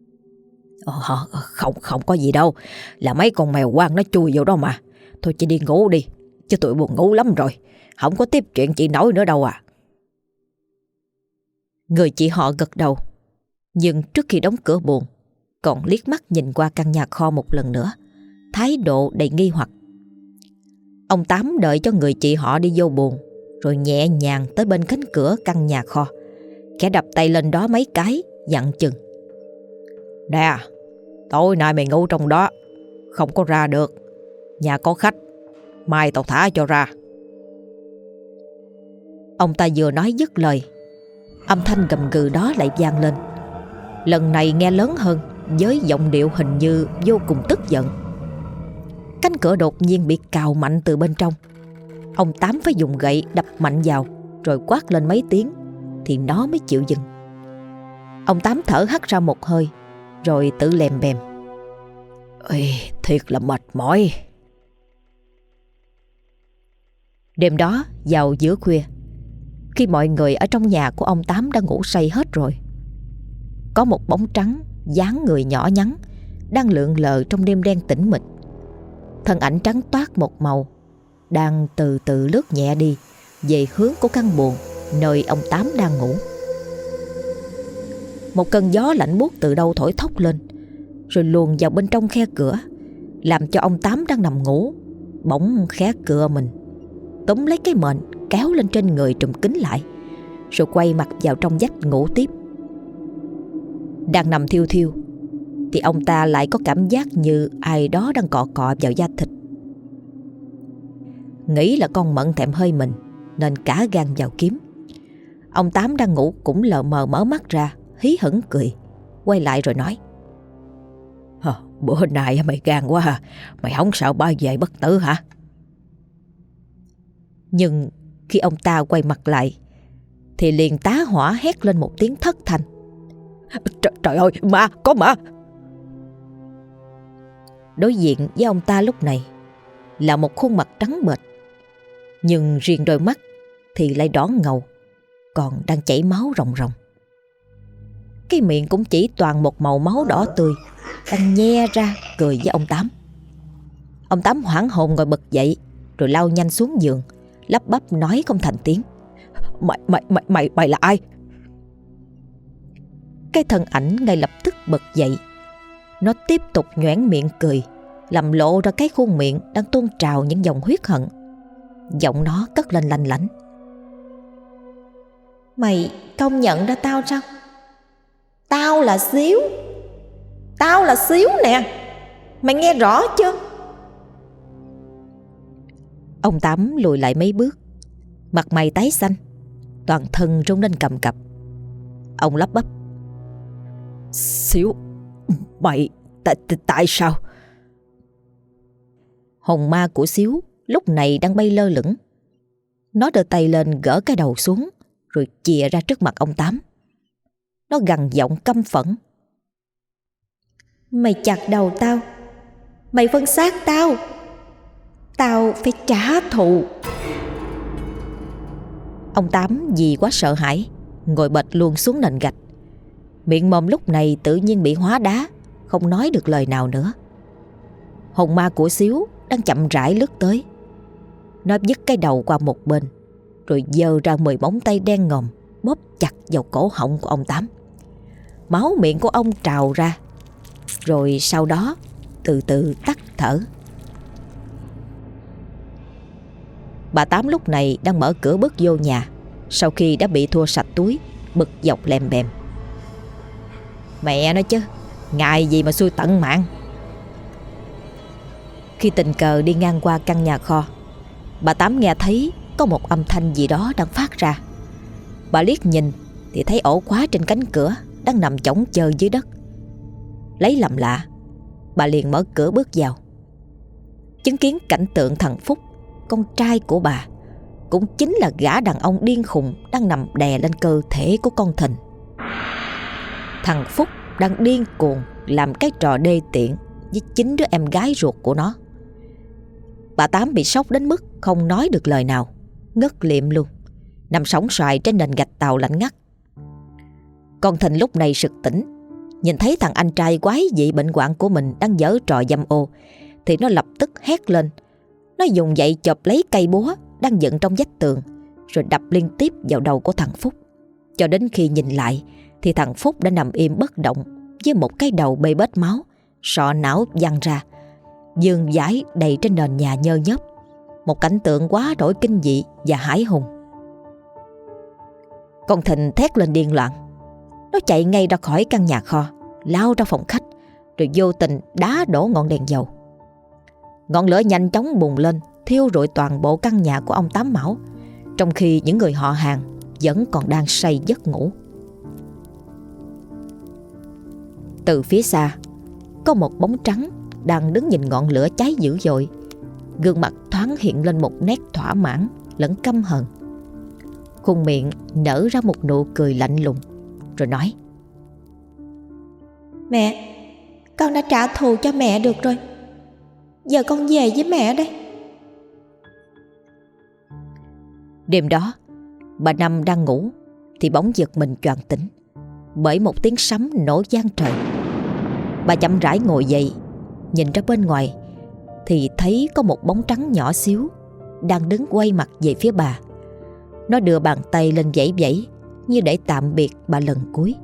Không có gì đâu, là mấy con mèo quang nó chui vô đó mà. Thôi chị đi ngủ đi, chứ tụi buồn ngủ lắm rồi, không có tiếp chuyện chị nói nữa đâu à. Người chị họ gật đầu, nhưng trước khi đóng cửa buồng còn liếc mắt nhìn qua căn nhà kho một lần nữa, thái độ đầy nghi hoặc. Ông Tám đợi cho người chị họ đi vô buồng, rồi nhẹ nhàng tới bên cánh cửa căn nhà kho, khẽ đập tay lên đó mấy cái, dặn chừng: Nè, tối nay mày ngủ trong đó, không có ra được. Nhà có khách, mai tao thả cho ra. Ông ta vừa nói dứt lời, âm thanh gầm gừ đó lại vang lên, lần này nghe lớn hơn, với giọng điệu hình như vô cùng tức giận. Cánh cửa đột nhiên bị cào mạnh từ bên trong. Ông Tám phải dùng gậy đập mạnh vào, rồi quát lên mấy tiếng thì nó mới chịu dừng. Ông Tám thở hắt ra một hơi, rồi tự lèm bèm: Ê, thiệt là mệt mỏi. Đêm đó vào giữa khuya, khi mọi người ở trong nhà của ông Tám đã ngủ say hết rồi, có một bóng trắng dáng người nhỏ nhắn đang lượn lờ trong đêm đen tĩnh mịch. thân ảnh trắng toát một màu đang từ từ lướt nhẹ đi về hướng của căn buồng nơi ông Tám đang ngủ. Một cơn gió lạnh buốt từ đâu thổi thốc lên, rồi luồn vào bên trong khe cửa, làm cho ông Tám đang nằm ngủ bỗng khẽ cựa mình, túm lấy cái mền kéo lên trên người trùm kín lại, rồi quay mặt vào trong vách ngủ tiếp. Đang nằm thiêu thiêu thì ông ta lại có cảm giác như ai đó đang cọ cọ vào da thịt. Nghĩ là con Mận thèm hơi mình nên cả gan vào kiếm. Ông Tám đang ngủ cũng lờ mờ mở mắt ra, hí hửng cười, quay lại rồi nói: Bữa nay mày gan quá à. Mày không sợ ba về bất tử hả? Nhưng khi ông ta quay mặt lại thì liền tá hỏa hét lên một tiếng thất thanh: Trời ơi, ma, có ma! Đối diện với ông ta lúc này là một khuôn mặt trắng bệch, nhưng riêng đôi mắt thì lại đỏ ngầu, còn đang chảy máu ròng ròng. Cái miệng cũng chỉ toàn một màu máu đỏ tươi, đang nhe ra cười với ông Tám. Ông Tám hoảng hồn ngồi bật dậy, rồi lao nhanh xuống giường, lắp bắp nói không thành tiếng: Mày là ai? Cái thân ảnh ngay lập tức bật dậy. Nó tiếp tục nhoẻn miệng cười, làm lộ ra cái khuôn miệng đang tuôn trào những dòng huyết hận. Giọng nó cất lên lanh lảnh: Mày không nhận ra tao sao? Tao là Xíu. Tao là Xíu nè. Mày nghe rõ chưa? Ông Tám lùi lại mấy bước, mặt mày tái xanh, toàn thân rung lên cầm cập. Ông lắp bắp: Xíu, mày tại sao? Hồn ma của Xíu lúc này đang bay lơ lửng. Nó đưa tay lên gỡ cái đầu xuống, rồi chìa ra trước mặt ông Tám. Nó gằn giọng căm phẫn: Mày chặt đầu tao, mày phân xác tao, tao phải trả thù. Ông Tám vì quá sợ hãi ngồi bệt luôn xuống nền gạch. Miệng mồm lúc này tự nhiên bị hóa đá, không nói được lời nào nữa. Hồn ma của Xíu đang chậm rãi lướt tới. Nó vứt cái đầu qua một bên, rồi giơ ra 10 móng tay đen ngòm bóp chặt vào cổ họng của ông Tám. Máu miệng của ông trào ra, rồi sau đó từ từ tắt thở. Bà Tám lúc này đang mở cửa bước vô nhà, sau khi đã bị thua sạch túi, bực dọc lèm bèm: Mẹ nói chứ, ngại gì mà xui tận mạng. Khi tình cờ đi ngang qua căn nhà kho, bà Tám nghe thấy có một âm thanh gì đó đang phát ra. Bà liếc nhìn thì thấy ổ khóa trên cánh cửa đang nằm chõng chơ dưới đất. Lấy làm lạ, bà liền mở cửa bước vào. Chứng kiến cảnh tượng thằng Phúc, con trai của bà, cũng chính là gã đàn ông điên khùng đang nằm đè lên cơ thể của con Thìn. Thằng Phúc đang điên cuồng làm cái trò đê tiện với chính đứa em gái ruột của nó. Bà Tám bị sốc đến mức không nói được lời nào, ngất liệm luôn, nằm sóng xoài trên nền gạch tàu lạnh ngắt. Con Thìn lúc này sực tỉnh, nhìn thấy thằng anh trai quái dị bệnh hoạn của mình đang giở trò dâm ô thì nó lập tức hét lên. Nó dùng dậy chộp lấy cây búa đang dựng trong vách tường, rồi đập liên tiếp vào đầu của thằng Phúc. Cho đến khi nhìn lại thì thằng Phúc đã nằm im bất động, với một cái đầu bê bết máu, sọ não văng ra, vương vãi đầy trên nền nhà nhơ nhớp. Một cảnh tượng quá đổi kinh dị và hãi hùng. Con Thìn thét lên điên loạn. Nó chạy ngay ra khỏi căn nhà kho, lao ra phòng khách, rồi vô tình đá đổ ngọn đèn dầu. Ngọn lửa nhanh chóng bùng lên, thiêu rụi toàn bộ căn nhà của ông Tám Mão, trong khi những người họ hàng vẫn còn đang say giấc ngủ. Từ phía xa, có một bóng trắng đang đứng nhìn ngọn lửa cháy dữ dội. Gương mặt thoáng hiện lên một nét thỏa mãn lẫn căm hờn. Khuôn miệng nở ra một nụ cười lạnh lùng, rồi nói: Mẹ, con đã trả thù cho mẹ được rồi. Giờ con về với mẹ đây. Đêm đó, bà Năm đang ngủ thì bỗng giật mình choàng tỉnh bởi một tiếng sấm nổ vang trời. Bà chậm rãi ngồi dậy, nhìn ra bên ngoài thì thấy có một bóng trắng nhỏ xíu đang đứng quay mặt về phía bà. Nó đưa bàn tay lên vẫy vẫy như để tạm biệt bà lần cuối.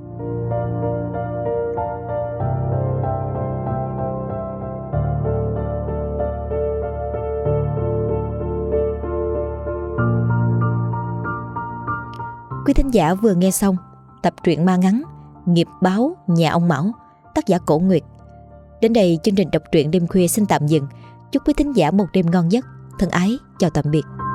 Quý thính giả vừa nghe xong tập truyện ma ngắn Nghiệp báo nhà ông Mão, tác giả Cổ Nguyệt. Đến đây chương trình đọc truyện đêm khuya xin tạm dừng. Chúc quý thính giả một đêm ngon giấc. Thân ái chào tạm biệt.